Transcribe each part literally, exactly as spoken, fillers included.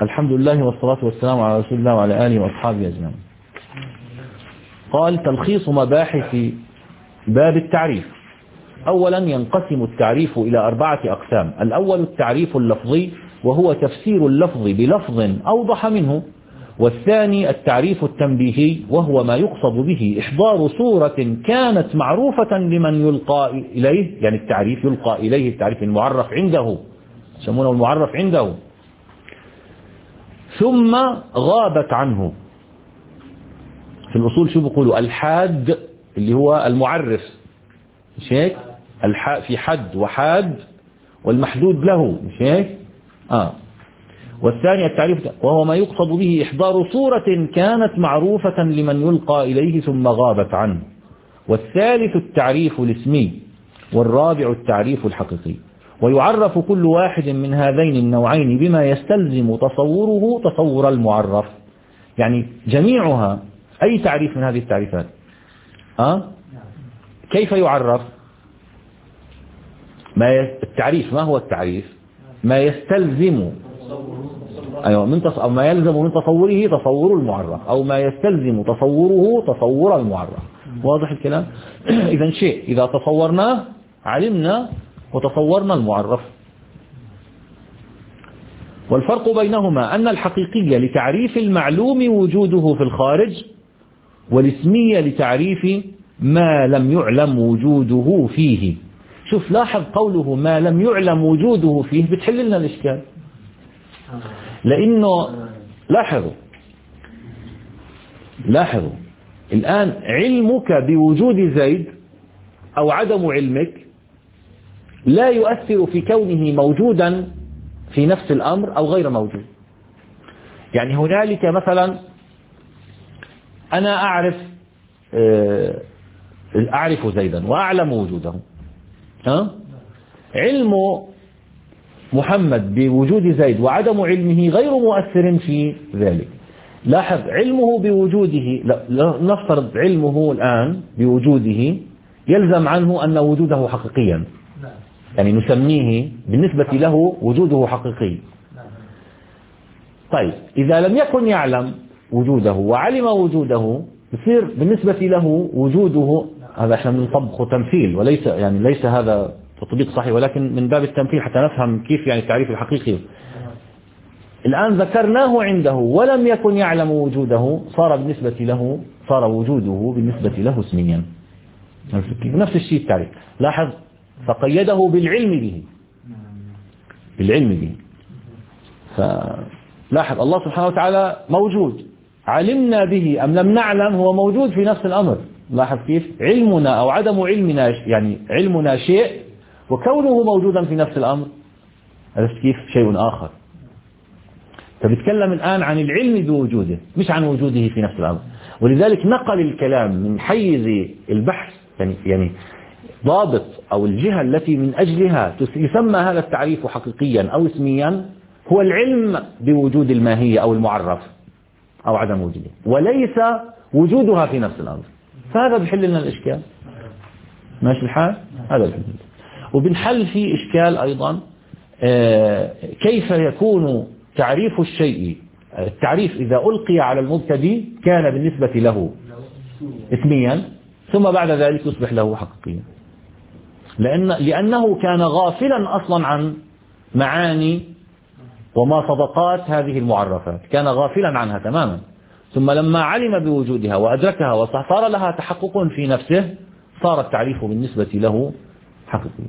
الحمد لله والصلاة والسلام على رسول الله وعلى آله وأصحابه أجمعين. قال: تلخيص مباحث باب التعريف. أولا، ينقسم التعريف إلى أربعة أقسام. الأول التعريف اللفظي، وهو تفسير اللفظ بلفظ أوضح منه. والثاني التعريف التنبيهي، وهو ما يقصد به إحضار صورة كانت معروفة لمن يلقى إليه، يعني التعريف يلقى إليه، التعريف المعرف عنده، يسمونه المعرف عنده، ثم غابت عنه. في الأصول شو بيقولوا؟ الحاد اللي هو المعرف، مش هيك؟ في حد وحاد والمحدود له، مش هيك؟ آه. والثاني التعريف، وهو ما يقصد به إحضار صورة كانت معروفة لمن يلقى إليه ثم غابت عنه. والثالث التعريف الاسمي. والرابع التعريف الحقيقي. ويعرف كل واحد من هذين النوعين بما يستلزم تصوره تصور المعرف. يعني جميعها أي تعريف من هذه التعريفات أه؟ كيف يعرف؟ ما التعريف ما هو التعريف؟ ما يستلزم أيوة من تص... أو ما يلزم من تصوره تصور المعرف، أو ما يستلزم تصوره تصور المعرف. واضح الكلام؟ إذا شيء إذا تصورناه علمنا وتصورنا المعرف. والفرق بينهما أن الحقيقية لتعريف المعلوم وجوده في الخارج، والاسمية لتعريف ما لم يعلم وجوده فيه. شوف لاحظ قوله ما لم يعلم وجوده فيه بتحل لنا الإشكال، لأنه لاحظوا لاحظوا الآن علمك بوجود زيد أو عدم علمك لا يؤثر في كونه موجودا في نفس الأمر أو غير موجود. يعني هنالك مثلا أنا أعرف أعرف زيدا وأعلم وجوده، ها؟ علم محمد بوجود زيد وعدم علمه غير مؤثر في ذلك. لاحظ علمه بوجوده، نفترض علمه الآن بوجوده يلزم عنه أن وجوده حقيقيا، يعني نسميه بالنسبة له وجوده حقيقي. طيب إذا لم يكن يعلم وجوده وعلم وجوده يصير بالنسبة له وجوده، هذا احنا بنطبقه تمثيل وليس يعني ليس هذا تطبيق صحيح، ولكن من باب التمثيل حتى نفهم كيف يعني التعريف الحقيقي. الآن ذكرناه عنده ولم يكن يعلم وجوده، صار بالنسبة له صار وجوده بالنسبة له اسميا. نفس الشيء التعريف، لاحظ فقيده بالعلم به بالعلم به فلاحظ الله سبحانه وتعالى موجود، علمنا به أم لم نعلم هو موجود في نفس الأمر. لاحظ كيف علمنا أو عدم علمنا، يعني علمنا شيء وكونه موجودا في نفس الأمر عرفت كيف شيء آخر. فبتكلم الآن عن العلم بوجوده مش عن وجوده في نفس الأمر. ولذلك نقل الكلام من حيز البحث، يعني يعني ضابط أو الجهة التي من أجلها يسمى هذا التعريف حقيقيا أو اسميا هو العلم بوجود الماهية أو المعرف أو عدم وجوده، وليس وجودها في نفس الأمر. فهذا بحل لنا الإشكال. ماشي الحال؟ هذا بحل. وبنحل فيه إشكال أيضا، كيف يكون تعريف الشيء، التعريف إذا ألقي على المبتدئ كان بالنسبة له اسميا ثم بعد ذلك يصبح له حقيقيا، لأن لأنه كان غافلا أصلا عن معاني وما صدقات هذه المعرفات، كان غافلا عنها تماما، ثم لما علم بوجودها وأدركها وصار لها تحقق في نفسه صار التعريف بالنسبة له حقيقي.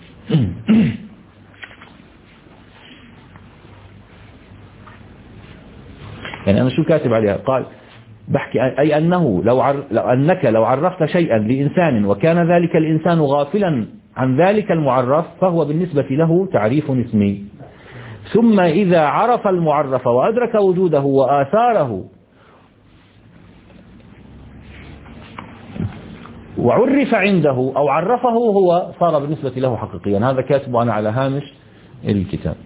يعني أنا شو كاتب عليها؟ قال بحكي أي أنه لو, عر... لو أنك لو عرفت شيئا لإنسان وكان ذلك الإنسان غافلا عن ذلك المعرف فهو بالنسبة له تعريف اسمي. ثم إذا عرف المعرف وأدرك وجوده وآثاره وعرف عنده أو عرفه هو صار بالنسبة له حقيقيا. هذا كاتبه أنا على هامش الكتاب.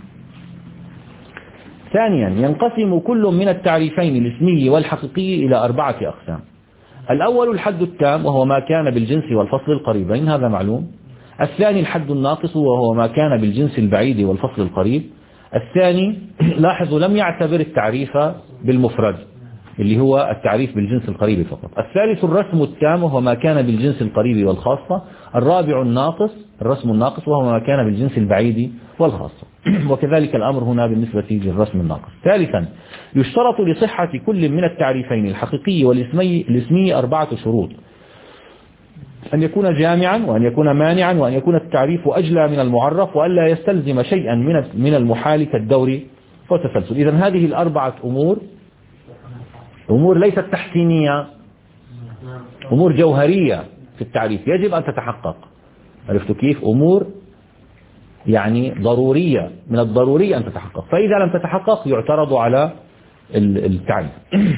ثانيا ينقسم كل من التعريفين الاسمي والحقيقي إلى أربعة أقسام. الأول الحد التام وهو ما كان بالجنس والفصل القريبين، هذا معلوم. الثاني الحد الناقص وهو ما كان بالجنس البعيد والفصل القريب. الثاني لاحظوا لم يعتبر التعريف بالمفرد اللي هو التعريف بالجنس القريب فقط. الثالث الرسم التام وهو ما كان بالجنس القريب والخاصة. الرابع الناقص الرسم الناقص وهو ما كان بالجنس البعيد والخاصة. وكذلك الأمر هنا بالنسبة للرسم الناقص. ثالثا يشترط لصحة كل من التعريفين الحقيقي والاسمي الاسمي أربعة شروط: أن يكون جامعا، وأن يكون مانعا، وأن يكون التعريف أجلى من المعرف، وألا يستلزم شيئا من من المحال كالدور والتسلسل. إذن هذه الأربعة أمور أمور ليست تحسينية، أمور جوهرية في التعريف يجب أن تتحقق. عرفتوا كيف؟ أمور يعني ضرورية، من الضروري أن تتحقق، فإذا لم تتحقق يعترض على التعريف.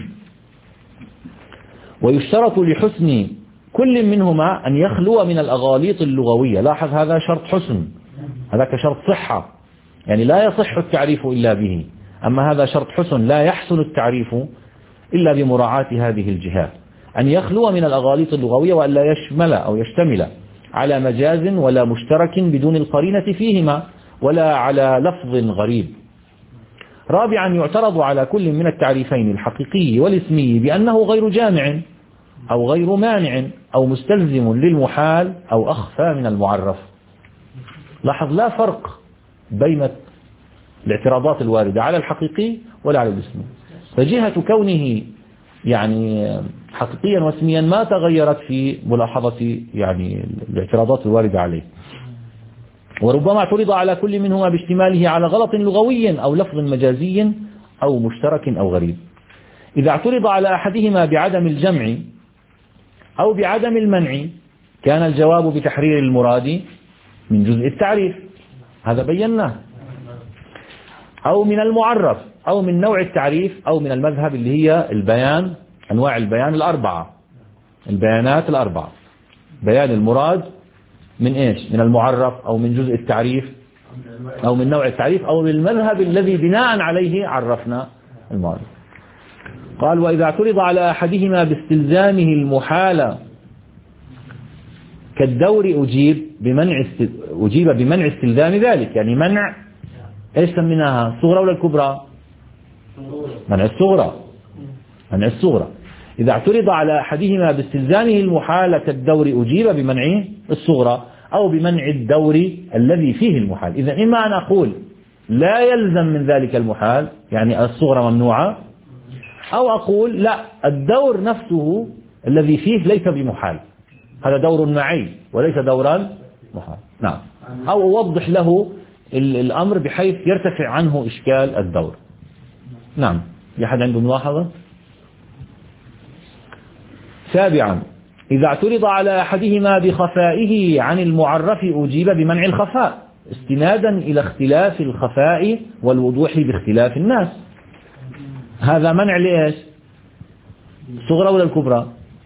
ويشترط لحسن كل منهما أن يخلو من الأغاليط اللغوية. لاحظ هذا شرط حسن، هذاك شرط صحة، يعني لا يصح التعريف إلا به. أما هذا شرط حسن، لا يحسن التعريف إلا بمراعاة هذه الجهات. أن يخلو من الأغاليط اللغوية، وأن لا يشمل أو يشتمل على مجاز ولا مشترك بدون القرينة فيهما، ولا على لفظ غريب. رابعا يعترض على كل من التعريفين الحقيقي والاسمي بأنه غير جامع أو غير مانع أو مستلزم للمحال أو أخفى من المعرف. لاحظ لا فرق بين الاعتراضات الواردة على الحقيقي ولا على الاسمي، فجهة كونه يعني حقيقيا واسميا ما تغيرت في ملاحظة يعني الاعتراضات الواردة عليه. وربما اعترض على كل منهما باشتماله على غلط لغوي أو لفظ مجازي أو مشترك أو غريب. إذا اعترض على أحدهما بعدم الجمع أو بعدم المنع كان الجواب بتحرير المراد من جزء التعريف، هذا بيناه، أو من المعرف، أو من نوع التعريف، أو من المذهب اللي هي البيان، أنواع البيان الأربعة، البيانات الأربعة: بيان المراد من إيش؟ من المعرف، أو من جزء التعريف، أو من نوع التعريف، أو من المذهب الذي بناء عليه عرفنا المعرف. قال: وإذا اعترض على أحدهما باستلزامه المحال كالدور أجيب بمنع است... أجيب بمنع استلزام ذلك. يعني منع إيش سميناها؟ الصغرى ولا الكبرى؟ منع الصغرى، منع الصغرى. إذا اعترض على أحدهما باستلزامه المحال كالدور أجيب بمنع الصغرى أو بمنع الدور الذي فيه المحال. إذا إما أن أقول لا يلزم من ذلك المحال، يعني الصغرى ممنوعة، أو أقول لا، الدور نفسه الذي فيه ليس بمحال، هذا دور معي وليس دورا محال. نعم. أو أوضح له الأمر بحيث يرتفع عنه إشكال الدور. نعم. يحد عنده ملاحظة؟ سابعا إذا اعترض على أحدهما بخفائه عن المعرف أجيب بمنع الخفاء استنادا إلى اختلاف الخفاء والوضوح باختلاف الناس. هذا منع لإيش؟ صغرى ولا الكبرى؟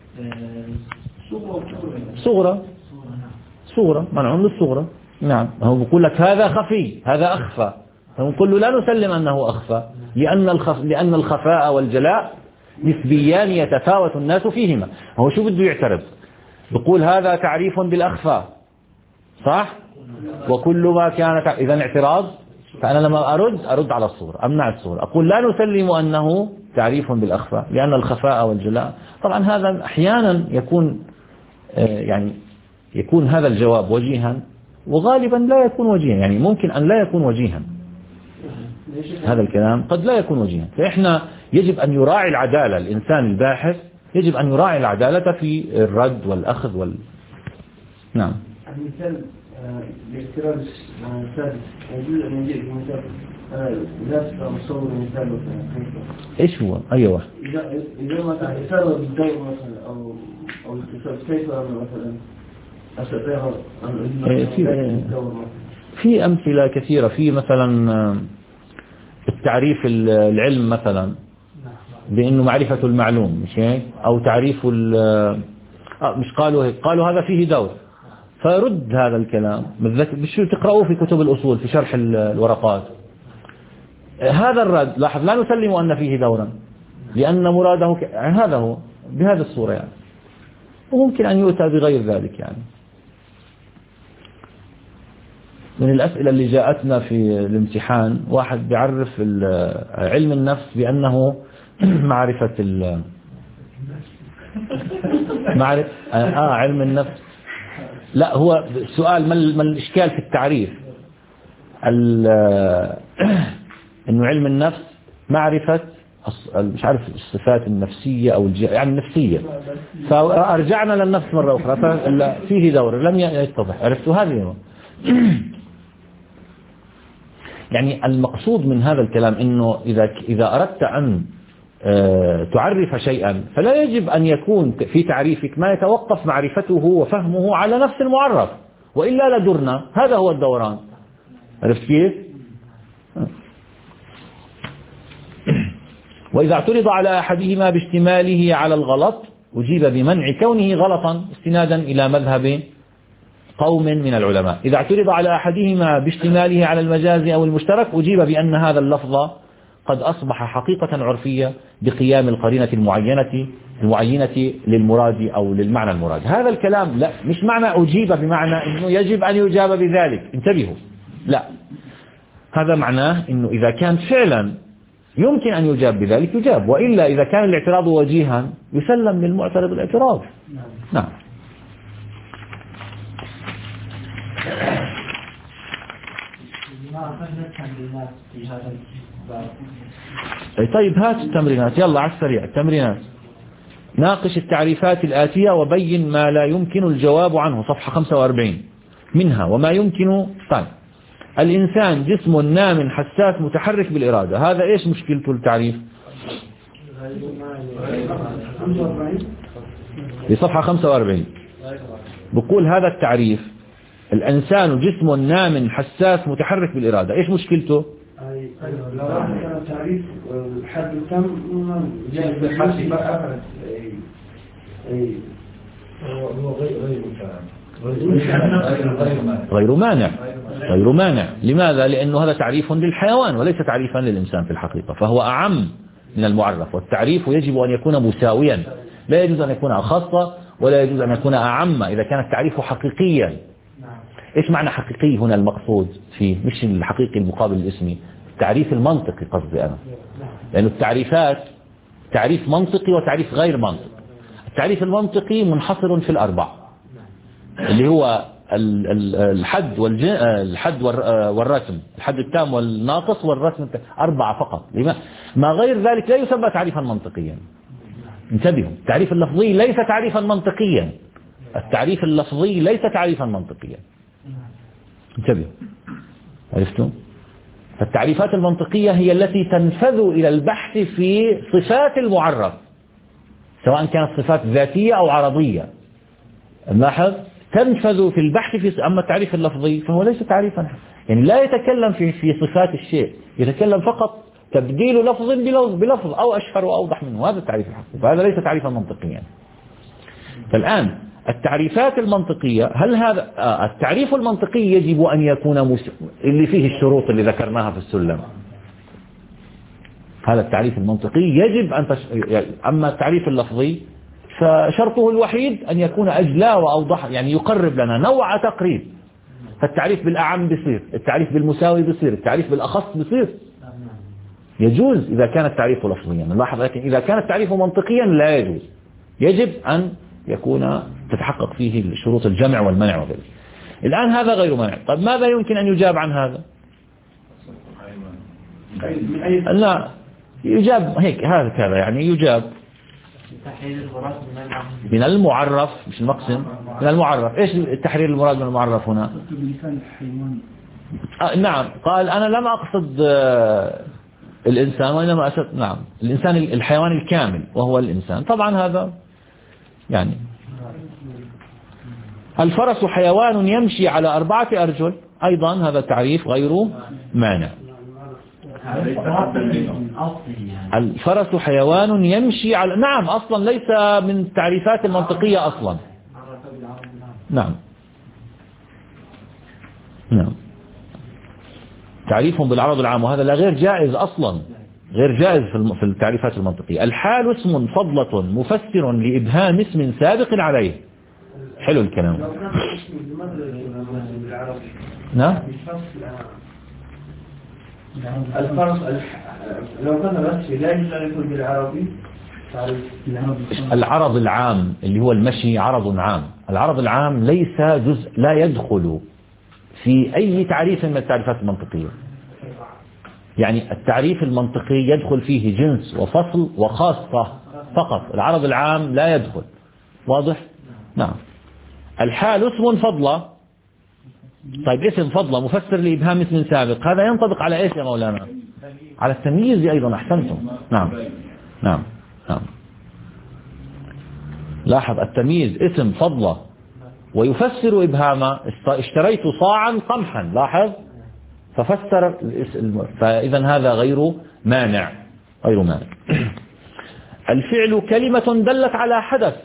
صغرى، صغرى، منع للصغرى. نعم. هو بيقول لك هذا خفي، هذا أخفى، فنقول له لا نسلم أنه أخفى، لأن الخف... لأن الخفاء والجلاء نسبيان يتفاوت الناس فيهما. هو شو بده يعترض؟ بيقول هذا تعريف بالأخفى، صح؟ وكل ما كان تع... إذا اعتراض. فأنا لما أرد أرد على الصورة، أمنع الصورة، أقول لا نسلم أنه تعريف بالأخفى لأن الخفاء والجلاء. طبعا هذا أحيانا يكون يعني يكون هذا الجواب وجيها، وغالبا لا يكون وجيها، يعني ممكن أن لا يكون وجيها. هذا الكلام قد لا يكون وجيها، فإحنا يجب أن يراعي العدالة. الإنسان الباحث يجب أن يراعي العدالة في الرد والأخذ وال... نعم. المثال باعتراض السادس يجوز أن يجيء بمثال لا مصور مثال إيش هو؟ أي واحد؟ إذا إذا ما تعترض بالدور مثلا أو أو الاتصال كيف مثلا أستطيع أن في في أمثلة كثيرة. في مثلا التعريف العلم مثلا بأنه معرفة المعلوم، مش هيك؟ أو تعريف آه مش قالوا هيك، قالوا هذا فيه دور، فرد هذا الكلام بشو تقرأوه في كتب الأصول في شرح الورقات. هذا الرد لاحظ لا نسلم أن فيه دورا لأن مراده ك... هذا هو بهذه الصورة يعني، وممكن أن يؤتى بغير ذلك يعني. من الأسئلة اللي جاءتنا في الامتحان واحد بيعرف علم النفس بأنه معرفة ال معرفة آه علم النفس. لا، هو السؤال ما الإشكال في التعريف؟ إنه علم النفس معرفة مش عارف الصفات النفسية أو يعني النفسية، فرجعنا للنفس مرة أخرى فيه دور لم يتضح. عرفتوا هذه؟ يعني المقصود من هذا الكلام إنه إذا إذا أردت أن تعرف شيئا فلا يجب أن يكون في تعريفك ما يتوقف معرفته وفهمه على نفس المعرف، وإلا لدرنا. هذا هو الدوران. عرفت كيف؟ وإذا اعترض على أحدهما باشتماله على الغلط أجيب بمنع كونه غلطا استنادا إلى مذهب قوم من العلماء. إذا اعترض على أحدهما باشتماله على المجاز أو المشترك أجيب بأن هذا اللفظ قد أصبح حقيقة عرفية بقيام القرينة المعينة المعينة للمراد أو للمعنى المراد. هذا الكلام لا، مش معنى أجيب بمعنى أنه يجب أن يجاب بذلك، انتبهوا، لا، هذا معناه أنه إذا كان فعلا يمكن أن يجاب بذلك يجاب، وإلا إذا كان الاعتراض وجيها يسلم للمعترض الاعتراض. نعم. طيب هات التمرينات، يلا على السريع التمرينات. ناقش التعريفات الآتية وبين ما لا يمكن الجواب عنه، صفحة خمسة وأربعين. منها وما يمكن. طيب الإنسان جسم نام حساس متحرك بالإرادة، هذا إيش مشكلته التعريف؟ في صفحة خمسة وأربعين بقول هذا التعريف الإنسان جسم نام حساس متحرك بالإرادة، إيش مشكلته؟ لو كان تعريف الحد التام هو غير غير مانع غير مانع. لماذا؟ لأنه هذا تعريف للحيوان وليس تعريفا للإنسان في الحقيقة، فهو أعم من المعرف، والتعريف يجب أن يكون مساويا، لا يجوز أن يكون أخص ولا يجوز أن يكون أعم إذا كان التعريف حقيقيا. إيش معنى حقيقي هنا؟ المقصود فيه مش الحقيقي المقابل الاسمي، التعريف المنطقي قصدي أنا، لأن التعريفات تعريف منطقي وتعريف غير منطقي. التعريف المنطقي منحصر في الأربع اللي هو الحد والحد والرسم، الحد التام والناقص والرسم التام، أربعة فقط. ما غير ذلك لا يسمى تعريفا منطقيا. انتبهوا، التعريف اللفظي ليس تعريفا منطقيا، التعريف اللفظي ليس تعريفا منطقيا. انتبهوا، عرفتم؟ فالتعريفات المنطقية هي التي تنفذ إلى البحث في صفات المعرف، سواء كانت صفات ذاتية أو عرضية. نلاحظ تنفذ في البحث في. أما التعريف اللفظي فهو ليس تعريفا، يعني لا يتكلم في في صفات الشيء، يتكلم فقط تبديل لفظ بلفظ أو أشهر وأوضح منه، هذا التعريف الحقيقي، فهذا ليس تعريفا منطقيا. فالآن التعريفات المنطقية، هل هذا آه التعريف المنطقي يجب أن يكون مس... اللي فيه الشروط اللي ذكرناها في السلم، هذا التعريف المنطقي يجب أن تش... أما التعريف اللفظي فشرطه الوحيد أن يكون أجلى وأوضح، يعني يقرب لنا نوع تقريب. فالتعريف بالأعم بصير، التعريف بالمساوي بصير، التعريف بالأخص بصير، يجوز إذا كان التعريف لفظيا نلاحظ، لكن إذا كان التعريف منطقيا لا يجوز، يجب أن يكون تتحقق فيه شروط الجمع والمنع وغيره. الآن هذا غير منع. طيب ماذا يمكن أن يجاب عن هذا؟ لا يجاب هيك، هذا كذا يعني يجاب من المعرف، مش المقسم، من المعرف. ايش التحرير المراد من المعرف هنا؟ آه نعم، قال أنا لم أقصد آه الإنسان، وإنما أقصد نعم الإنسان الحيوان الكامل وهو الإنسان. طبعا هذا يعني الفرس حيوان يمشي على أربعة أرجل، أيضا هذا تعريف غير مانع. الفرس حيوان يمشي على، نعم أصلا ليس من التعريفات المنطقية أصلا. نعم نعم تعريفهم بالعرض العام، وهذا لا غير جائز أصلا، غير جائز في التعريفات المنطقية. الحال اسم فضلة مفسر لإبهام اسم سابق عليه. حلو الكلام. نعم الفرق لو كان مشي لا يجوز أن يكون بالعربي. العرض العام اللي هو المشي عرض عام. العرض العام ليس جزء لا يدخل في أي تعريف من التعريفات المنطقية. يعني التعريف المنطقي يدخل فيه جنس وفصل وخاصة فقط. العرض العام لا يدخل. واضح؟ نعم. الحال اسم فضلة. طيب اسم فضلة مفسر لإبهام اسم سابق، هذا ينطبق على ايش يا مولانا؟ على التمييز أيضا. أحسنتم. نعم نعم نعم. لاحظ التمييز اسم فضلة ويفسر إبهاما. اشتريت صاعا قمحا، لاحظ، ففسر فإذا هذا غير مانع. غير مانع. الفعل كلمة دلت على حدث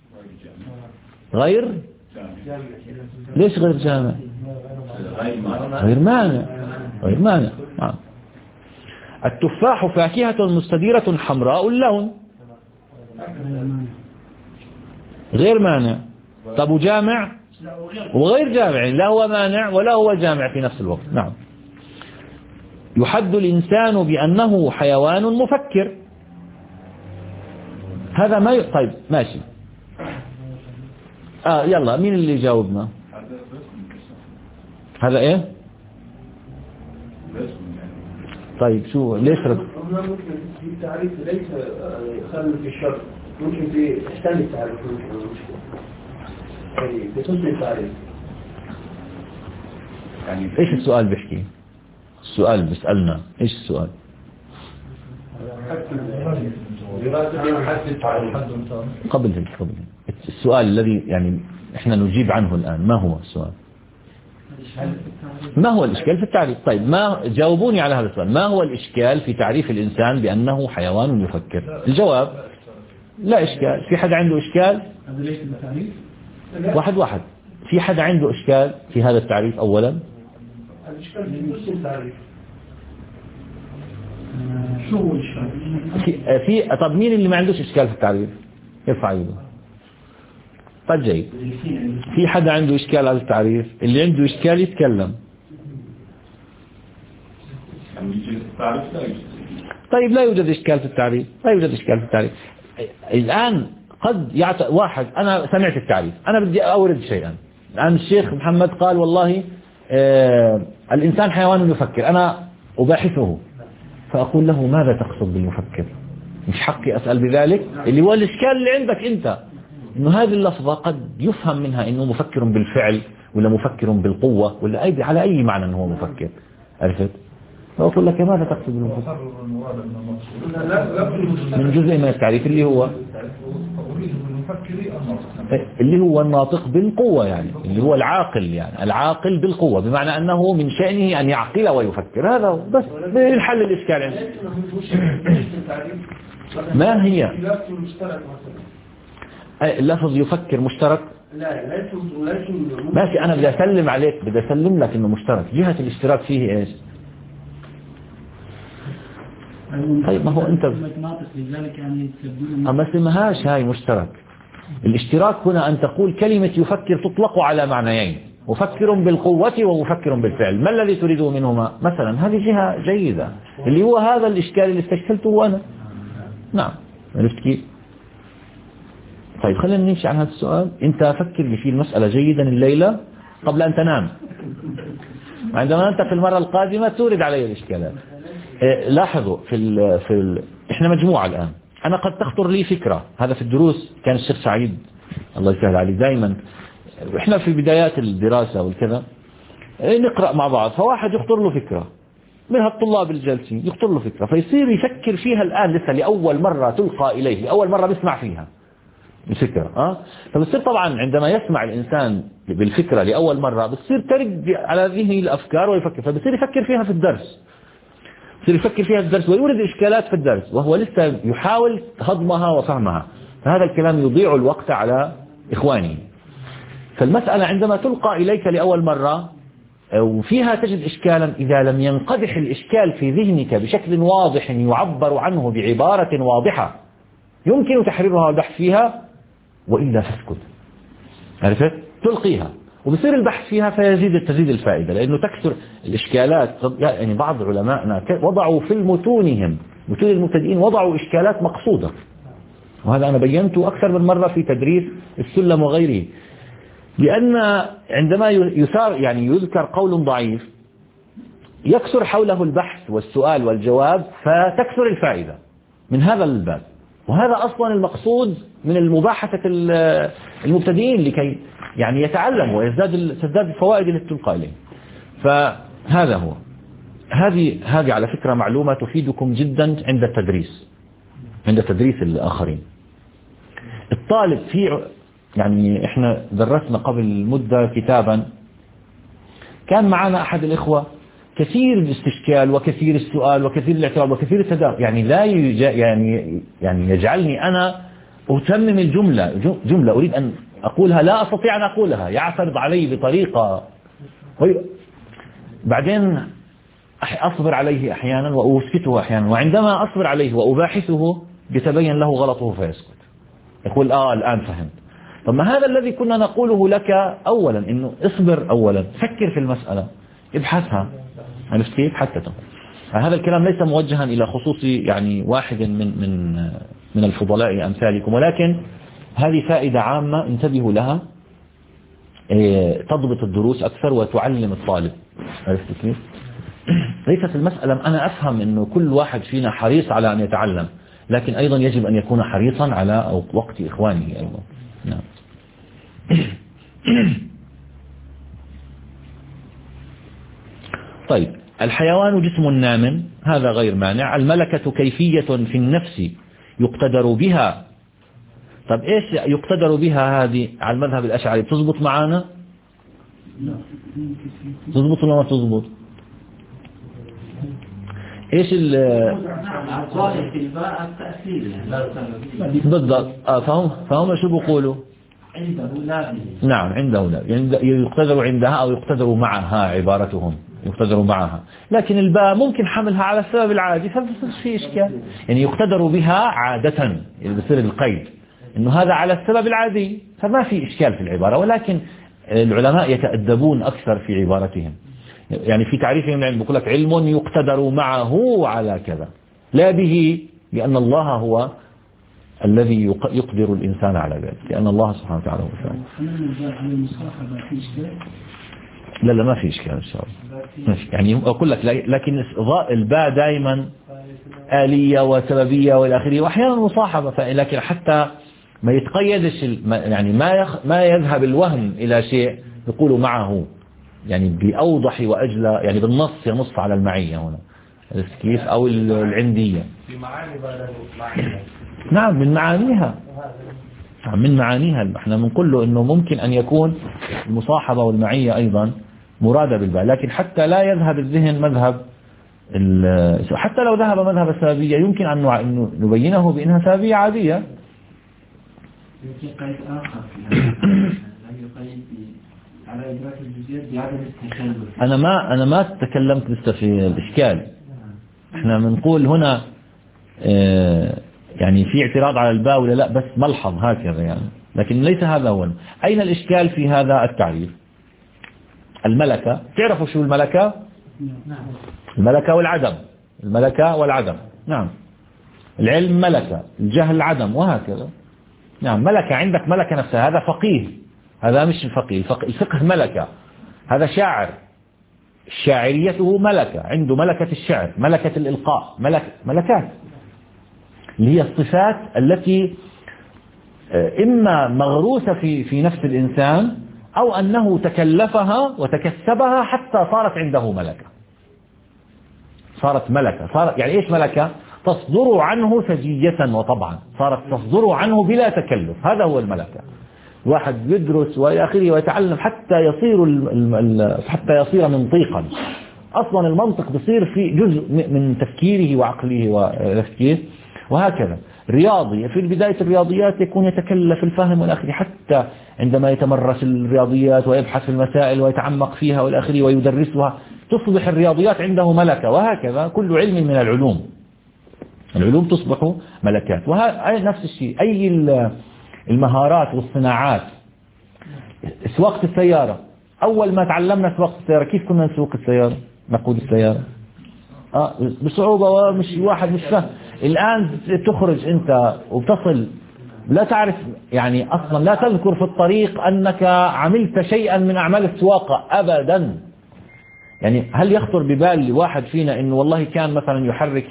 غير ليش غير جامع؟ غير مانع. غير مانع. نعم. التفاح فاكهة مستديرة حمراء اللون، غير مانع. طب وجامع؟ وغير جامع، لا هو مانع ولا هو جامع في نفس الوقت. نعم. يحد الإنسان بأنه حيوان مفكر، هذا ما ي... طيب ماشي. آه يلا مين اللي جاوبنا؟ هذا ايه؟ طيب شو ليش رد؟ ممكن في تعريف ليس خلل في الشر، ممكن في احسان التعريف، ممكن يعني بتصل التعريف. يعني ايش السؤال بيحكي؟ السؤال بيسألنا ايش السؤال؟ قبل هيك قبل السؤال الذي يعني احنا نجيب عنه الآن، ما هو السؤال؟ ما هو الإشكال في التعريف؟ طيب ما جاوبوني على هذا السؤال. ما هو الإشكال في تعريف الإنسان بأنه حيوان يفكر؟ الجواب لا إشكال. في حد عنده إشكال؟ واحد واحد. في حد عنده إشكال في هذا التعريف؟ أولا الإشكال في نفس التعريف. شو هو الإشكال؟ في, في طب مين اللي ما عندوش إشكال في التعريف؟ يرفع يده. طيب جيد. في حد عنده إشكال على التعريف؟ اللي عنده إشكال يتكلم. طيب لا يوجد إشكال في التعريف. لا يوجد إشكال في التعريف. الآن قد يعت... واحد أنا سمعت التعريف، أنا بدي أورد شيئا. الآن الشيخ محمد قال والله آه الإنسان حيوان يفكر، أنا أباحثه فأقول له ماذا تقصد بالمفكر؟ مش حقي أسأل بذلك؟ اللي هو الإشكال اللي عندك أنت، إنه هذه اللفظة قد يفهم منها إنه مفكر بالفعل ولا مفكر بالقوة ولا أي على أي معنى إنه هو مفكر. عرفت؟ فأقول لك ماذا تقصد بالمفكر؟ من جزء من التعريف اللي هو اللي هو الناطق بالقوة، يعني اللي هو العاقل، يعني العاقل بالقوة، بمعنى أنه من شأنه أن يعقل ويفكر. هذا بس الحل الإشكال عنده. ما هي اللفظ يفكر مشترك؟ لا ليس ماشي. أنا بدي أسلم عليك، بدي أسلم لك إنه مشترك. جهة الاشتراك فيه إيش؟ طيب ما هو أنت ما اسمهاش هاي مشترك. الاشتراك هنا أن تقول كلمة يفكر تطلق على معنيين، مفكر بالقوة ومفكر بالفعل. ما الذي تريده منهما؟ مثلا هذه جهة جيدة اللي هو هذا الإشكال اللي استشكلته أنا. نعم. عرفت كيف؟ طيب خلينا نمشي عن هذا السؤال. أنت فكر لي في المسألة جيدا الليلة قبل أن تنام، عندما أنت في المرة القادمة تورد علي الإشكالات. إيه لاحظوا في ال في ال إحنا مجموعة الآن. أنا قد تخطر لي فكرة، هذا في الدروس كان الشيخ سعيد الله يسهل عليه دائما، إحنا في بدايات الدراسة والكذا نقرأ مع بعض، فواحد يخطر له فكرة من هالطلاب الجالسين، يخطر له فكرة فيصير يفكر فيها الآن لسه لأول مرة تلقى إليه، أول مرة بيسمع فيها الفكرة. أه؟ فبصير طبعا عندما يسمع الإنسان بالفكرة لأول مرة بصير ترد على ذهنه الأفكار ويفكر، فبصير يفكر فيها في الدرس، يصير يفكر فيها في الدرس ويورد إشكالات في الدرس وهو لسه يحاول هضمها وفهمها، فهذا الكلام يضيع الوقت على إخوانه. فالمسألة عندما تلقى إليك لأول مرة وفيها تجد إشكالا، إذا لم ينقدح الإشكال في ذهنك بشكل واضح يعبر عنه بعبارة واضحة يمكن تحريرها والبحث فيها، وإلا فاسكت. عرفت؟ تلقيها وبصير البحث فيها فيزيد تزيد الفائدة، لأنه تكثر الإشكالات. يعني بعض علمائنا وضعوا في المتونهم، متون المبتدئين، وضعوا إشكالات مقصودة، وهذا أنا بينته أكثر من مرة في تدريس السلم وغيره. لأن عندما يثار يعني يذكر قول ضعيف يكثر حوله البحث والسؤال والجواب فتكثر الفائدة من هذا الباب، وهذا أصلا المقصود من المباحثة المبتدئين لكي يعني يتعلم ويزداد تزداد الفوائد التي تلقى إليه. فهذا هو. هذه هذه على فكرة معلومة تفيدكم جدا عند التدريس، عند تدريس الآخرين. الطالب في يعني احنا درسنا قبل مدة كتابا، كان معنا أحد الإخوة كثير الاستشكال وكثير السؤال وكثير الاعتراض وكثير التدافع، يعني لا يعني يعني يجعلني أنا أتمم الجملة جملة أريد أن أقولها لا أستطيع أن أقولها، يعترض علي بطريقة، بعدين أصبر عليه أحيانا وأسكته أحيانا، وعندما أصبر عليه وأباحثه يتبين له غلطه فيسكت، يقول آه الآن فهمت. طب ما هذا الذي كنا نقوله لك أولا، إنه اصبر أولا، فكر في المسألة، ابحثها، عرفت كيف؟ حتى تم. هذا الكلام ليس موجها إلى خصوص يعني واحد من من من الفضلاء أمثالكم، ولكن هذه فائدة عامة انتبهوا لها، تضبط الدروس أكثر وتعلم الطالب، عرفت كيف؟ ليست المسألة أنا أفهم إنه كل واحد فينا حريص على أن يتعلم، لكن أيضا يجب أن يكون حريصا على وقت إخوانه أيضا. نعم. طيب، الحيوان جسم نام، هذا غير مانع. الملكة كيفية في النفس يقتدر بها. طب إيش يقتدر بها هذه على المذهب الأشعري؟ تضبط معانا؟ تضبط ولا ما تضبط؟ إيش ال بالضبط؟ آه فهم فهم شو بيقولوا؟ عنده لا. نعم عنده لا، يعني يقتدر عندها أو يقتدر معها، عبارتهم يقتدر معها. لكن الباء ممكن حملها على السبب العادي فبصير في إشكال، يعني يقتدر بها عادة، يعني بصير القيد إنه هذا على السبب العادي فما في إشكال في العبارة، ولكن العلماء يتأدبون أكثر في عبارتهم. يعني في تعريفهم يعني بيقول لك علم يقتدر معه على كذا، لا به، لأن الله هو الذي يقدر الإنسان على ذلك، لأن الله سبحانه وتعالى هو الفاعل. لا لا ما في إشكال إن شاء الله. يعني أقول لك لكن الباء دائما آلية وسببية والى آخره، وأحيانا مصاحبة، لكن حتى ما يتقيدش يعني ما يخ ما يذهب الوهم إلى شيء يقول معه، يعني بأوضح وأجلى، يعني بالنص ينص على المعية هنا كيف، أو العندية. في معاني معاني نعم من معانيها، من معانيها. احنا بنقول له انه ممكن ان يكون المصاحبة والمعية ايضا مرادة بالباء، لكن حتى لا يذهب الذهن مذهب حتى لو ذهب مذهب السببية يمكن ان نبينه بانها سببية عادية. يمكن قيد اخر لا يقيد على ادراك الجزئيات بعدم التكلف. انا ما انا ما تكلمت لسه في الاشكال، احنا بنقول هنا اه يعني في اعتراض على الباء ولا لا، بس ملحظ هكذا يعني، لكن ليس هذا هو. أين الإشكال في هذا التعريف؟ الملكة، تعرفوا شو الملكة؟ الملكة والعدم، الملكة والعدم. نعم، العلم ملكة، الجهل عدم، وهكذا. نعم، ملكة، عندك ملكة نفسها، هذا فقيه، هذا مش الفقيه، الفقه ملكة، هذا شاعر، شاعريته ملكة، عنده ملكة الشعر، ملكة الإلقاء، ملك ملكات اللي هي الصفات التي إما مغروسة في في نفس الإنسان أو أنه تكلفها وتكسبها حتى صارت عنده ملكة، صارت ملكة، صارت يعني إيش ملكة؟ تصدر عنه سجية وطبعا، صارت تصدر عنه بلا تكلف، هذا هو الملكة. واحد يدرس وإلى آخره ويتعلم حتى يصير حتى يصير منطقا، أصلا المنطق بصير في جزء من تفكيره وعقله وتفكيره، وهكذا. رياضي في بداية الرياضيات يكون يتكلف الفهم والآخر، حتى عندما يتمرس الرياضيات ويبحث في المسائل ويتعمق فيها والآخر ويدرسها تصبح الرياضيات عنده ملكة، وهكذا كل علم من العلوم، العلوم تصبح ملكات. وهذا نفس الشيء، أي المهارات والصناعات سواقة السيارة، أول ما تعلمنا سواقة السيارة كيف كنا نسوق السيارة نقود السيارة؟ آه بصعوبة ومش واحد مش فاهم. الآن تخرج أنت وتصل لا تعرف يعني أصلا لا تذكر في الطريق أنك عملت شيئا من أعمال السواقة أبدا. يعني هل يخطر ببال واحد فينا إنه والله كان مثلا يحرك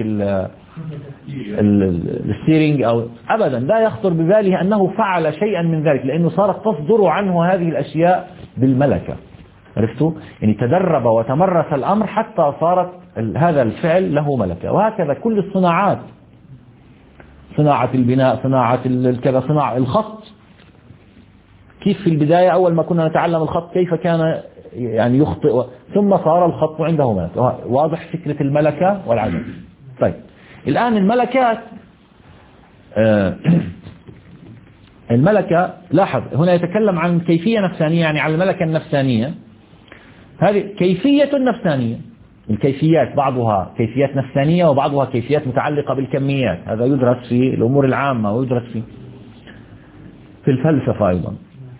الستيرينج أو أبدا لا يخطر بباله أنه فعل شيئا من ذلك، لأنه صارت تصدر عنه هذه الأشياء بالملكة. عرفتوا؟ يعني تدرب وتمرس الأمر حتى صارت هذا الفعل له ملكة. وهكذا كل الصناعات، صناعة البناء، صناعة الكذا، صناعة الخط. كيف في البداية أول ما كنا نتعلم الخط كيف كان يعني يخطئ، ثم صار الخط عنده ملكة. واضح فكرة الملكة والعدم. طيب الآن الملكات آه الملكة، لاحظ هنا يتكلم عن كيفية نفسانية، يعني عن الملكة النفسانية. هذه كيفية نفسانية. الكيفيات بعضها كيفيات نفسانية وبعضها كيفيات متعلقة بالكميات. هذا يدرس في الأمور العامة ويدرس في في الفلسفة أيضا.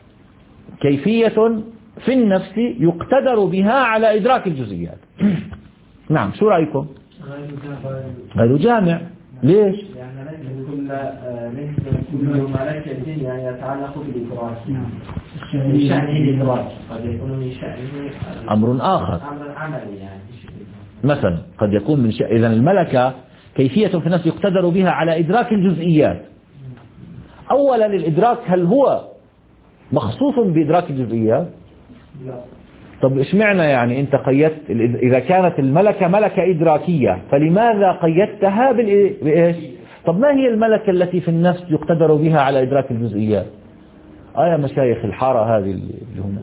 كيفية في النفس يقتدر بها على إدراك الجزئيات. نعم، شو رأيكم؟ غير جامع. ليش؟ يعني ليس كل ملكة يعني يتعلق بالإدراك، من شأنه الإدراك، قد يكون من شأنه أمر آخر، أمر عملي يعني. مثلا قد يكون من شأن. إذا الملكة كيفية في النفس يقتدر بها على إدراك الجزئيات. أولا الإدراك هل هو مخصوص بإدراك الجزئيات؟ لا. طب إيش معنى يعني أنت قيدت إذا كانت الملكة ملكة إدراكية فلماذا قيدتها بإيش؟ طب ما هي الملكة التي في النفس يقتدر بها على إدراك الجزئيات؟ آه يا مشايخ الحارة هذه اللي هنا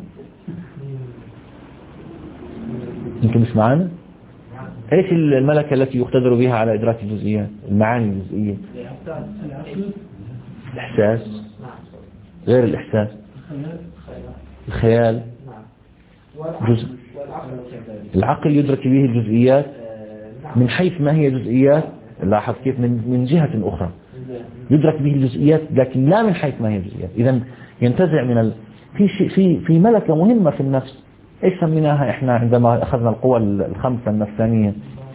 يمكن مش معانا. ايش الملكة التي يقتدر بها على إدراك الجزئيات، المعاني الجزئية؟ الإحساس. غير الإحساس الخيال. جزء. العقل يدرك به الجزئيات من حيث ما هي جزئيات. لاحظ كيف من من جهة أخرى يدرك به الجزئيات لكن لا من حيث ما هي جزئيات. إذا ينتزع من ال... في شيء في في ملكة مهمة في النفس. ايش سميناها احنا عندما اخذنا القوى الخمسة النفسانية؟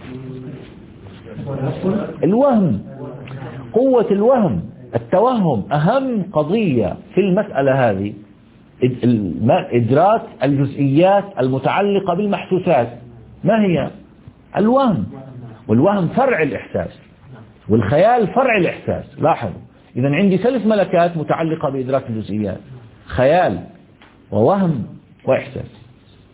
الوهم. قوة الوهم، التوهم أهم قضية في المسألة هذه. إدراك الجزئيات المتعلقة بالمحسوسات. ما هي؟ الوهم. والوهم فرع الإحساس والخيال فرع الإحساس. لاحظ إذا عندي ثلاث ملكات متعلقة بإدراك الجزئيات: خيال ووهم وإحساس.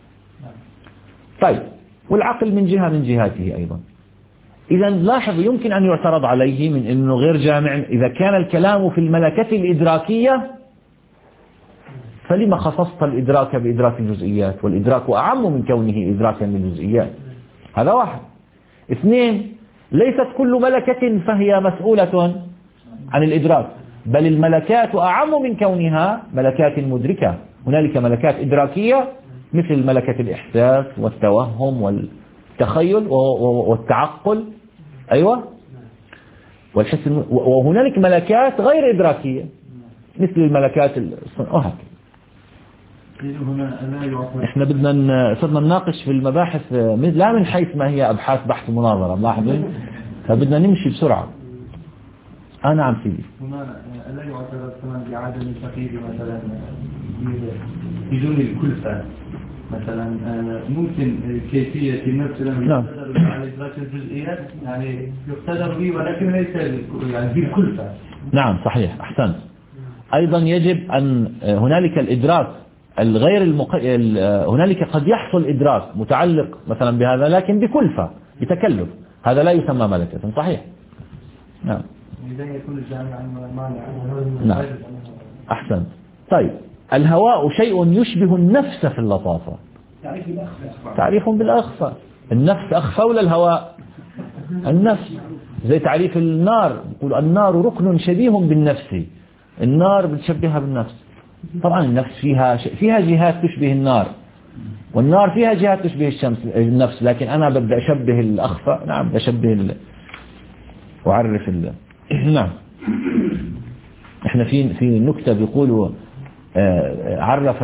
طيب والعقل من جهة من جهاته أيضا. إذا لاحظ يمكن أن يعترض عليه من أنه غير جامع. إذا كان الكلام في الملكة الإدراكية فلما خصصت الإدراك بإدراك الجزئيات؟ والإدراك أعم من كونه إدراكا للجزئيات. هذا واحد. اثنين، ليست كل ملكة فهي مسؤولة عن الإدراك، بل الملكات أعم من كونها ملكات مدركة. هنالك ملكات إدراكية مثل ملكة الإحساس والتوهم والتخيل والتعقل، أيوة، والحس. وهنالك ملكات غير إدراكية مثل الملكات وهكذا. احنا بدنا صرنا نناقش في المباحث لا من حيث ما هي أبحاث بحث مناظرة، ملاحظين؟ فبدنا نمشي بسرعة. آه نعم سيدي. هنا ألا يعتبر كمان بعدم التقييد مثلا بدون الكلفة مثلا ممكن كيفية النفس لما يقتدر على إدراك الجزئيات يعني يقتدر به ولكن ليس يعني بالكلفة. نعم صحيح، أحسنت. أيضا يجب أن هنالك الإدراك الغير المق... هنالك قد يحصل إدراك متعلق مثلا بهذا لكن بكلفة بتكلف، هذا لا يسمى ملكة. صحيح. نعم. نعم أحسن. طيب الهواء شيء يشبه النفس في اللطافة. تعريف بالأخفى. النفس أخفى ولا الهواء؟ النفس. زي تعريف النار، يقول النار ركن شبيه بالنفس. النار بتشبهها بالنفس. طبعا النفس فيها فيها جهات تشبه النار، والنار فيها جهات تشبه الشمس النفس، لكن أنا بدي أشبه الأخفى. نعم أشبه ال... وأعرف ال... نعم. احنا في في نكتة بيقولوا عرف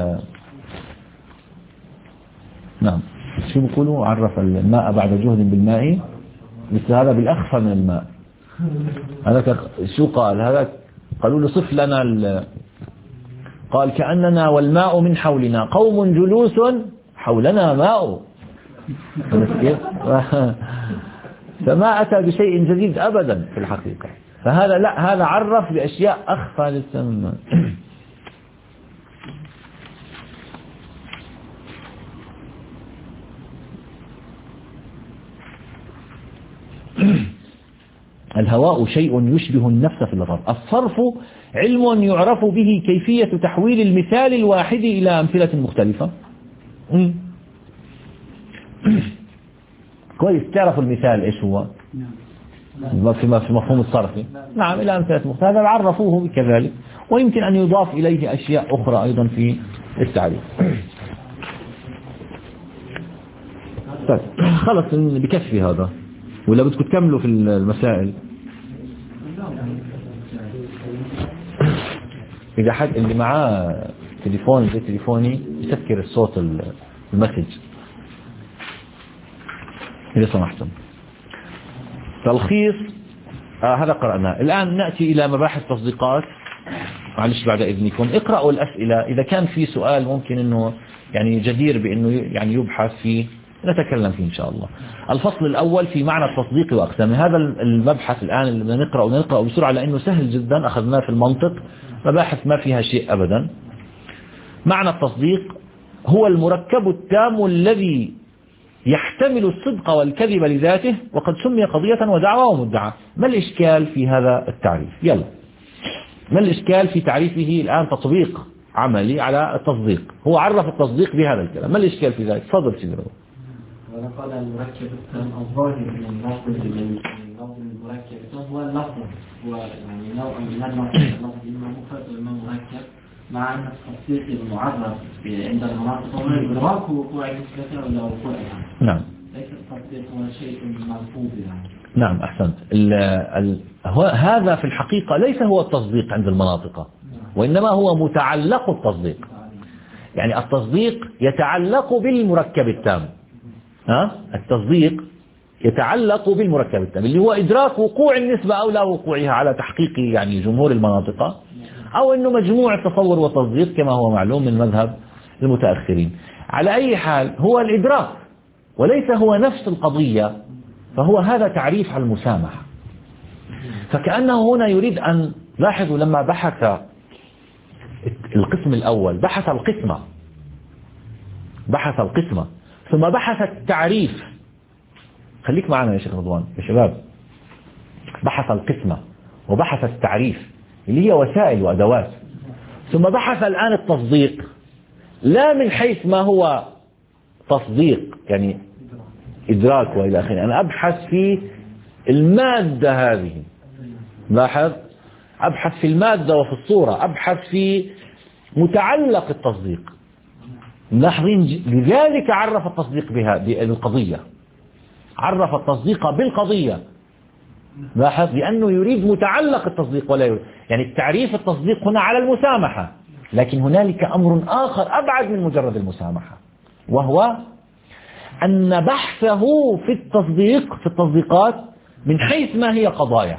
نعم شو بيقولوا عرف الماء بعد جهد بالماء مثل هذا بالأخفى من الماء. هذا شو قال هذا؟ قالوا له صف لنا ال... قال كأننا والماء من حولنا قوم جلوس حولنا ماء. فما أتى بشيء جديد أبدا في الحقيقة. فهذا لا، هذا عرف بأشياء أخفى للسماء. الهواء شيء يشبه النفس في اللفظ. الصرف علم يعرف به كيفية تحويل المثال الواحد إلى أمثلة مختلفة. كويس، تعرفوا المثال إيش هو في مفهوم الصرف؟ نعم، إلى أمثلة مختلفة. هذا عرفوه كذلك، ويمكن أن يضاف إليه أشياء أخرى أيضا في التعريف. طيب خلص بكفي هذا، ولا بدكم تكملوا في المسائل؟ إذا حد اللي معاه تليفون زي تليفوني يسكر الصوت المسج إذا سمحتم. تلخيص آه هذا قرأناه. الآن نأتي إلى مباحث تصديقات. معلش بعد إذنكم اقرأوا الأسئلة، إذا كان في سؤال ممكن إنه يعني جدير بإنه يعني يبحث فيه نتكلم فيه إن شاء الله. الفصل الأول في معنى التصديق وأقسامه. هذا المبحث الآن اللي بدنا نقرأ ونقرأ بسرعة لأنه سهل جدا، أخذناه في المنطق، مباحث ما فيها شيء أبدا. معنى التصديق هو المركب التام الذي يحتمل الصدق والكذب لذاته، وقد سمي قضية ودعوة ومدعى. ما الإشكال في هذا التعريف؟ يلا، ما الإشكال في تعريفه الآن تطبيق عملي على التصديق؟ هو عرف التصديق بهذا الكلام، ما الإشكال في ذلك؟ تفضل سيدي. ونقل المركب التام الظاهر من اللفظ من اللفظ المركب التام هو اللفظ، هو يعني نوع من اللفظ، اللفظ إما مفرد وإما مركب، مع أن التصديق المعرف عند المناطق هو إدراك وقوع المثلة ولا وقوعها. نعم. ليس التصديق هو شيء ملفوظ يعني. نعم أحسنت. ال ال هو هذا في الحقيقة ليس هو التصديق عند المناطق، وإنما هو متعلق التصديق. يعني التصديق يتعلق بالمركب التام. ها؟ التصديق يتعلق بالمركب التام اللي هو إدراك وقوع النسبة أو لا وقوعها على تحقيق يعني جمهور المناطق، أو أنه مجموع التصور والتصديق كما هو معلوم من مذهب المتأخرين. على أي حال هو الإدراك وليس هو نفس القضية، فهو هذا تعريف على المسامحة. فكأنه هنا يريد أن لاحظوا لما بحث القسم الأول بحث القسمة بحث القسمة ثم بحث التعريف. خليك معنا يا شيخ رضوان يا شباب. بحث القسمة وبحث التعريف اللي هي وسائل وأدوات، ثم بحث الآن التصديق، لا من حيث ما هو تصديق يعني إدراك وإلى آخره. أنا أبحث في المادة هذه، لاحظ، أبحث في المادة وفي الصورة، أبحث في متعلق التصديق. لاحظين، لذلك عرف التصديق بها بالقضية، عرف التصديق بالقضية. لاحظ، لأنه يريد متعلق التصديق ولا يريد يعني التعريف التصديق هنا على المسامحة، لكن هنالك أمر آخر أبعد من مجرد المسامحة، وهو أن بحثه في التصديق في التصديقات من حيث ما هي قضايا.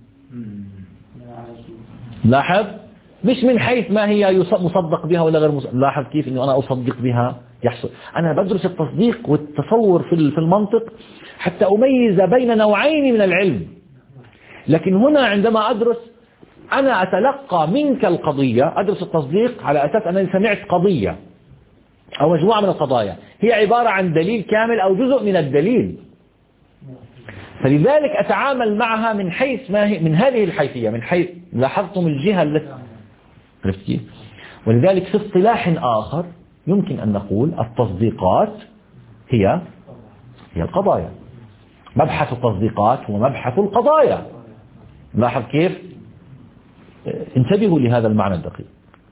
لاحظ، مش من حيث ما هي مصدق بها ولا غير مصدق. لاحظ كيف أنه أنا أصدق بها يحصل. أنا بدرس التصديق والتصور في المنطق حتى أميز بين نوعين من العلم، لكن هنا عندما أدرس أنا أتلقى منك القضية، أدرس التصديق على أساس أنني سمعت قضية أو مجموعة من القضايا هي عبارة عن دليل كامل أو جزء من الدليل، فلذلك أتعامل معها من حيث ما هي، من هذه الحيثية، من حيث لاحظتم الجهة التي عرفت كيف؟ ولذلك في اصطلاح آخر يمكن أن نقول التصديقات هي هي القضايا. مبحث التصديقات هو مبحث القضايا. لاحظ كيف؟ انتبهوا لهذا المعنى الدقيق.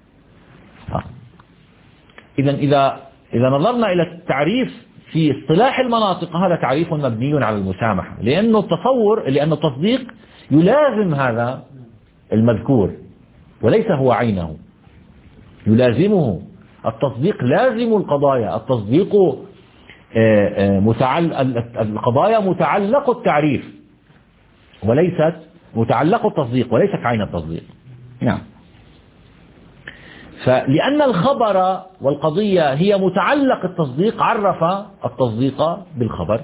إذا إذا إذا نظرنا إلى التعريف في اصطلاح المناطق، هذا تعريف مبني على المسامحة، لأنه التصور لأن التصديق يلازم هذا المذكور وليس هو عينه. يلازمه التصديق، لازم القضايا التصديق متعلق، القضايا متعلق التعريف وليست متعلق التصديق وليست عين التصديق. نعم. فلأن الخبر والقضية هي متعلق التصديق عرف التصديق بالخبر.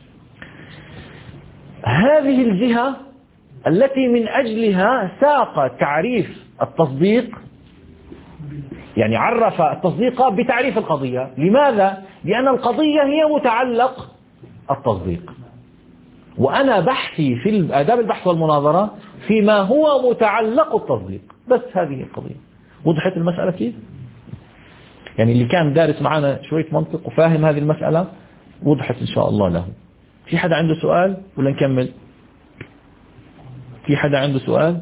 هذه الجهة التي من أجلها ساق تعريف التصديق، يعني عرف التصديق بتعريف القضية. لماذا؟ لأن القضية هي متعلق التصديق، وأنا بحثي في آداب البحث والمناظرة فيما هو متعلق التصديق، بس هذه القضية. وضحت المسألة كيف؟ يعني اللي كان دارس معنا شوية منطق وفاهم هذه المسألة وضحت إن شاء الله له. في حدا عنده سؤال ولا نكمل؟ في حدا عنده سؤال؟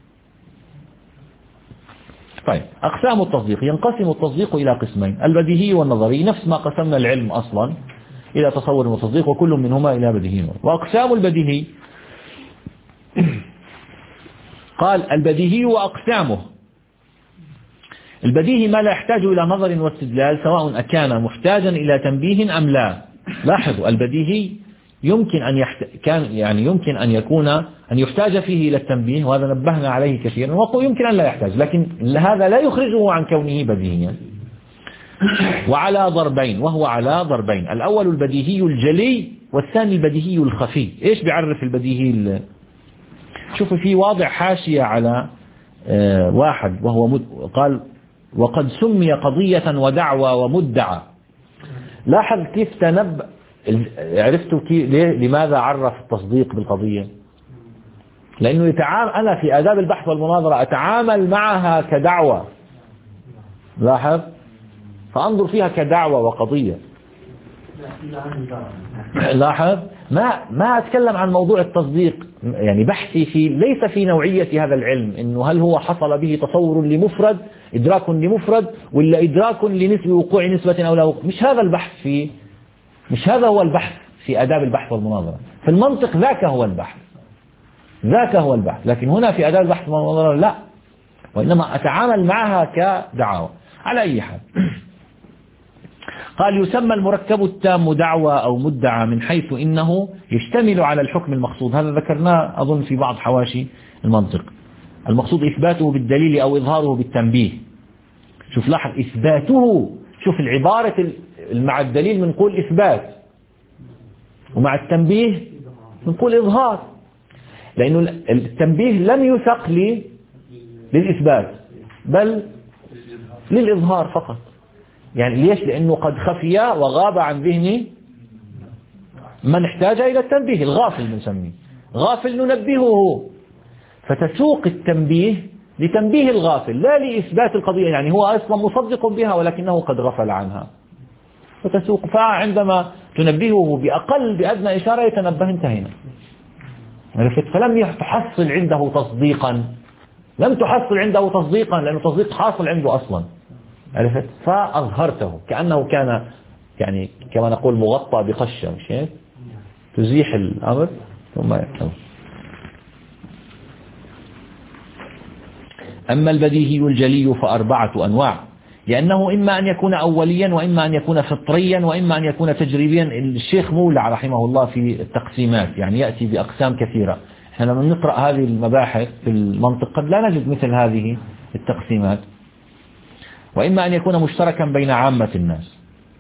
طيب، أقسام التصديق. ينقسم التصديق إلى قسمين: البديهي والنظري، نفس ما قسمنا العلم أصلا إلى تصور وتصديق، وكل منهما إلى بديهي. وأقسام البديهي قال: البديهي وأقسامه. البديهي ما لا يحتاج إلى نظر واستدلال، سواء أكان محتاجا إلى تنبيه أم لا. لاحظوا، البديهي يمكن أن يحت... كان يعني يمكن أن يكون أن يحتاج فيه إلى التنبيه، وهذا نبهنا عليه كثيرا، ويمكن أن لا يحتاج، لكن هذا لا يخرجه عن كونه بديهيا. وعلى ضربين، وهو على ضربين: الأول البديهي الجلي، والثاني البديهي الخفي. إيش بيعرف البديهي ال... شوفوا، في واضع حاشية على آه واحد، وهو مد... قال: وقد سمي قضية ودعوى ومدعى. لاحظ كيف تنبأ، عرفتوا كيف لماذا عرف التصديق بالقضية؟ لأنه يتعامل، أنا في آداب البحث والمناظرة أتعامل معها كدعوة، لاحظ، فأنظر فيها كدعوة وقضية. لاحظ، ما ما أتكلم عن موضوع التصديق، يعني بحثي في ليس في نوعية هذا العلم، إنه هل هو حصل به تصور لمفرد، إدراك لمفرد، ولا إدراك لنسبة وقوع نسبة أو لا وقوع. مش هذا البحث في مش هذا هو البحث في آداب البحث والمناظرة. في المنطق ذاك هو البحث، ذاك هو البحث، لكن هنا في آداب البحث والمناظرة لا، وإنما أتعامل معها كدعوة. على أي حال، قال: يسمى المركب التام دعوى أو مدعى من حيث إنه يشتمل على الحكم المقصود. هذا ذكرناه أظن في بعض حواشي المنطق. المقصود إثباته بالدليل أو إظهاره بالتنبيه. شوف، لاحظ، إثباته، شوف العبارة مع الدليل بنقول إثبات، ومع التنبيه بنقول إظهار، لأنه التنبيه لم يسق لي للإثبات بل للإظهار فقط. يعني ليش؟ لأنه قد خفي وغاب عن ذهني من احتاج إلى التنبيه، الغافل بنسميه، غافل ننبهه، فتسوق التنبيه لتنبيه الغافل لا لإثبات القضية. يعني هو أصلا مصدق بها ولكنه قد غفل عنها، فتسوق. فعندما تنبهه بأقل بأدنى إشارة يتنبه، انتهينا. عرفت؟ فلم تحصل عنده تصديقا، لم تحصل عنده تصديقا لأنه تصديق حاصل عنده أصلا. عرفت؟ فأظهرته كأنه كان يعني كما نقول مغطى بقشة، مش هيك؟ تزيح الأمر ثم يكتب. أما البديهي الجلي فأربعة أنواع، لأنه إما أن يكون أوليا، وإما أن يكون فطريا، وإما أن يكون تجريبيا. الشيخ مولع رحمه الله في التقسيمات يعني يأتي بأقسام كثيرة. احنا لما نقرأ هذه المباحث في المنطق قد لا نجد مثل هذه التقسيمات. وإما أن يكون مشتركا بين عامة الناس،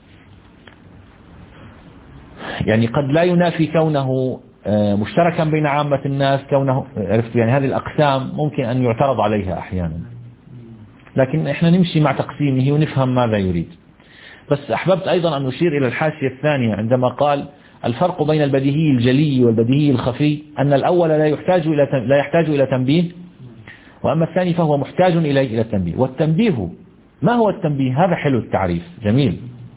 يعني قد لا ينافي كونه مشتركا بين عامة الناس، كونه عرفت يعني هذه الأقسام ممكن أن يعترض عليها أحيانا، لكن إحنا نمشي مع تقسيمه ونفهم ماذا يريد. بس أحببت أيضا أن نشير إلى الحاشية الثانية عندما قال: الفرق بين البديهي الجلي والبديهي الخفي أن الأول لا يحتاج إلى لا يحتاج إلى تنبيه، وأما الثاني فهو محتاج إليه إلى التنبيه. والتنبيه، ما هو التنبيه؟ هذا حلو التعريف، جميل.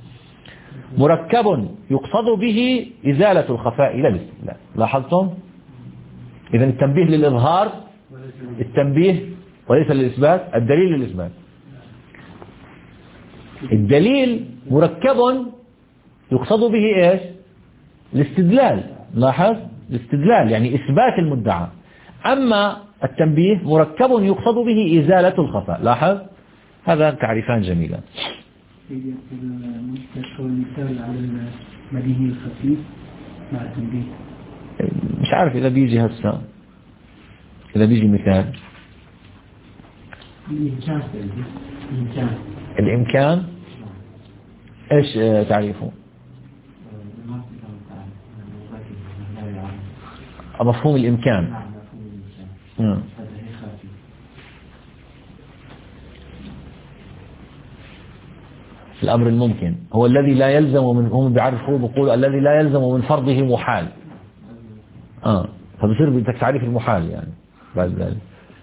مركب يقصد به إزالة الخفاء إلى الاستدلال. لاحظتم؟ إذا التنبيه للإظهار، التنبيه وليس للإثبات، الدليل للإثبات. الدليل مركب يقصد به إيش؟ الاستدلال. لاحظ، الاستدلال يعني إثبات المدعى. أما التنبيه مركب يقصد به إزالة الخفاء. لاحظ، هذا تعريفان جميلان. المثال على البديهي الخفيف مع التنبيه. مش عارف إذا بيجي هسه، إذا بيجي مثال الإمكان الإمكان الإمكان إيش تعريفه؟ مفهوم الإمكان. مم. الأمر الممكن هو الذي لا يلزم من، هم بيعرفوه بيقولوا الذي لا يلزم من فرضه محال. آه فبصير بدك تعريف المحال يعني بعد ذلك.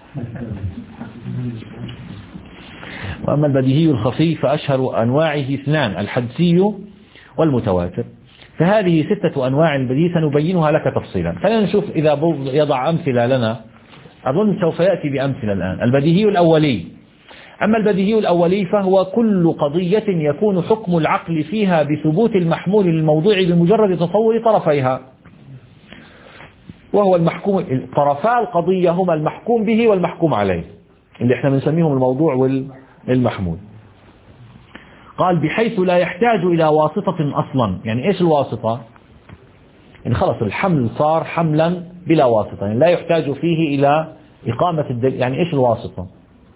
وأما البديهي الخفي فأشهر أنواعه اثنان، الحدسي والمتواتر. فهذه ستة أنواع البديهي سنبينها لك تفصيلا. خلينا نشوف إذا يضع أمثلة لنا، أظن سوف يأتي بأمثلة الآن. البديهي الأولي. أما البديهي الأولي فهو كل قضية يكون حكم العقل فيها بثبوت المحمول للموضوع بمجرد تصور طرفيها، وهو المحكوم. طرفا القضية هما المحكوم به والمحكوم عليه، اللي احنا بنسميهم الموضوع والمحمول. قال بحيث لا يحتاج إلى واسطة أصلا. يعني إيش الواسطة؟ يعني خلص الحمل صار حملا بلا واسطة، يعني لا يحتاج فيه إلى إقامة الدليل. يعني إيش الواسطة؟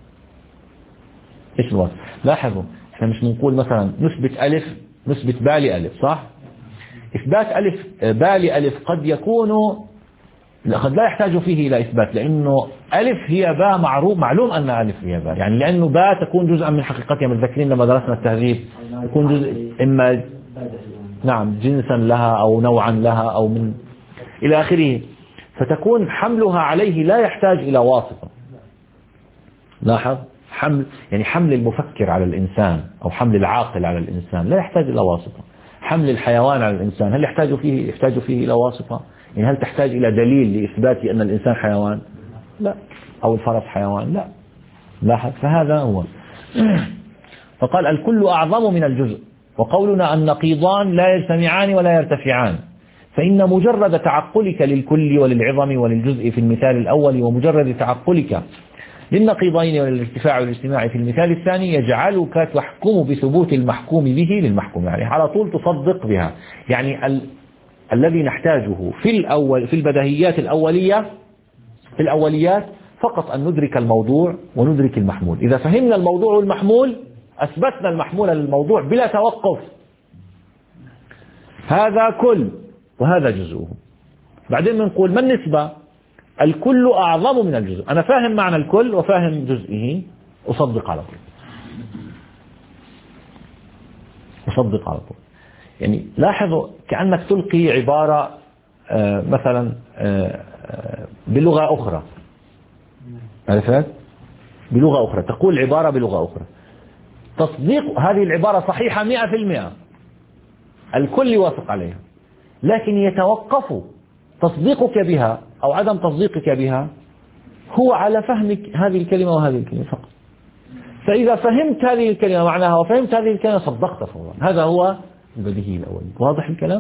إيش الواسطة؟ لاحظوا احنا مش بنقول مثلا نثبت ألف نثبت بالي ألف، صح؟ إثبات ألف بالي ألف قد يكون قد لا يحتاج فيه إلى إثبات، لأنه ألف هي باء معروف معلوم أن ألف هي باء، يعني لأنه باء تكون جزءا من حقيقتها. متذكرين لما درسنا التهذيب يكون جزء إما نعم جنسا لها أو نوعا لها أو من إلى آخره، فتكون حملها عليه لا يحتاج إلى واسطة. لاحظ حمل يعني حمل المفكر على الإنسان أو حمل العاقل على الإنسان لا يحتاج إلى واسطة. حمل الحيوان على الإنسان هل يحتاج فيه يحتاج فيه إلى واسطة؟ يعني هل تحتاج إلى دليل لإثبات أن الإنسان حيوان؟ لا. أو الفرس حيوان؟ لا. لاحظ فهذا هو. فقال الكل أعظم من الجزء، وقولنا النقيضان لا يجتمعان ولا يرتفعان، فإن مجرد تعقلك للكل وللعظم وللجزء في المثال الأول، ومجرد تعقلك للنقيضين وللارتفاع والاجتماع في المثال الثاني، يجعلك تحكم بثبوت المحكوم به للمحكوم عليه، يعني على طول تصدق بها. يعني ال... الذي نحتاجه في الأول في البديهيات الأولية في الأوليات فقط أن ندرك الموضوع وندرك المحمول. إذا فهمنا الموضوع والمحمول أثبتنا المحمول للموضوع بلا توقف. هذا كل وهذا جزءه. بعدين بنقول ما النسبة؟ الكل أعظم من الجزء. أنا فاهم معنى الكل وفاهم جزئه، أصدق على طول أصدق على طول. يعني لاحظوا كأنك تلقي عبارة آه مثلا آه بلغة أخرى، عرفت؟ بلغة أخرى تقول عبارة بلغة أخرى، تصديق هذه العبارة صحيحة مئة في المئة، الكل يوافق عليها، لكن يتوقف تصديقك بها أو عدم تصديقك بها هو على فهمك هذه الكلمة وهذه الكلمة فقط. فإذا فهمت هذه الكلمة معناها وفهمت هذه الكلمة صدقت فورا. هذا هو البديهي الأول. واضح الكلام؟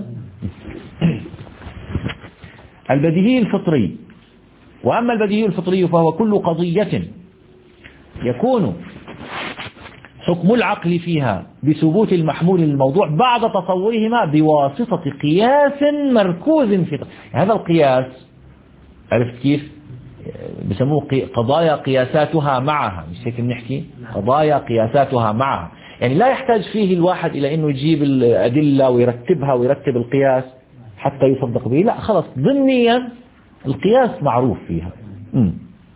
البديهي الفطري. وأما البديهي الفطري فهو كل قضية يكون حكم العقل فيها بثبوت المحمول للموضوع بعد تصورهما بواسطة قياس مركوز في يعني هذا القياس. عرفت كيف؟ بسموه قضايا قياساتها معها، مش هيك بنحكي؟ قضايا قياساتها معها، يعني لا يحتاج فيه الواحد إلى أنه يجيب الأدلة ويرتبها ويرتب القياس حتى يصدق به، لا خلص ضمنيا القياس معروف فيها. م.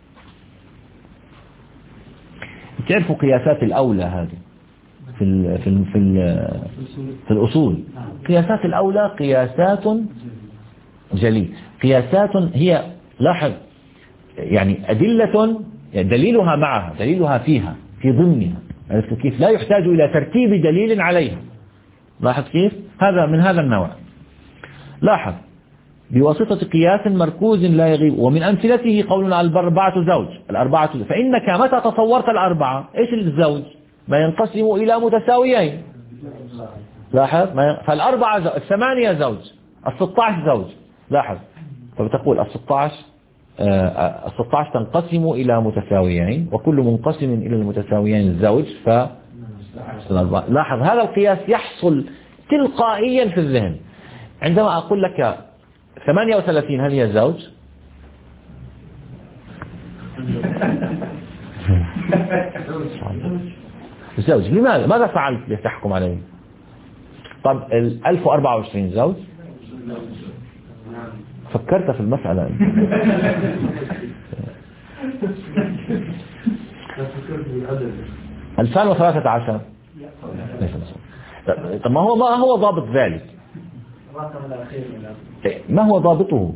تعرفوا قياسات الأولى هذه في ال في ال في, ال في الأصول. قياسات الأولى قياسات جلية، قياسات هي لاحظ يعني أدلة يعني دليلها معها دليلها فيها في ضمنها. عرفت كيف؟ لا يحتاج إلى ترتيب دليل عليها. لاحظ كيف؟ هذا من هذا النوع. لاحظ بواسطة قياس مركوز لا يغيب. ومن أمثلته قولنا الأربعة زوج. الأربعة زوج. فإنك متى تصورت الأربعة إيش الزوج؟ ما ينقسم إلى متساويين. لاحظ ما ي... فالأربعة زوج. الثمانية زوج. الستة عشر زوج. لاحظ فبتقول الستة عشر ستة عشر تنقسم إلى متساويين، وكل منقسم إلى المتساويين زوج. ف لاحظ هذا القياس يحصل تلقائيا في الذهن عندما أقول لك ثمانية وثلاثين هل هي زوج؟ زوج. لماذا؟ ماذا فعلت لتحكم عليه؟ طب ال ألف وأربعة وعشرين زوج؟ فكرت في المسألة ألفين وثلاثة عشر. طب ما هو ما هو ضابط ذلك؟ ما هو ضابطه؟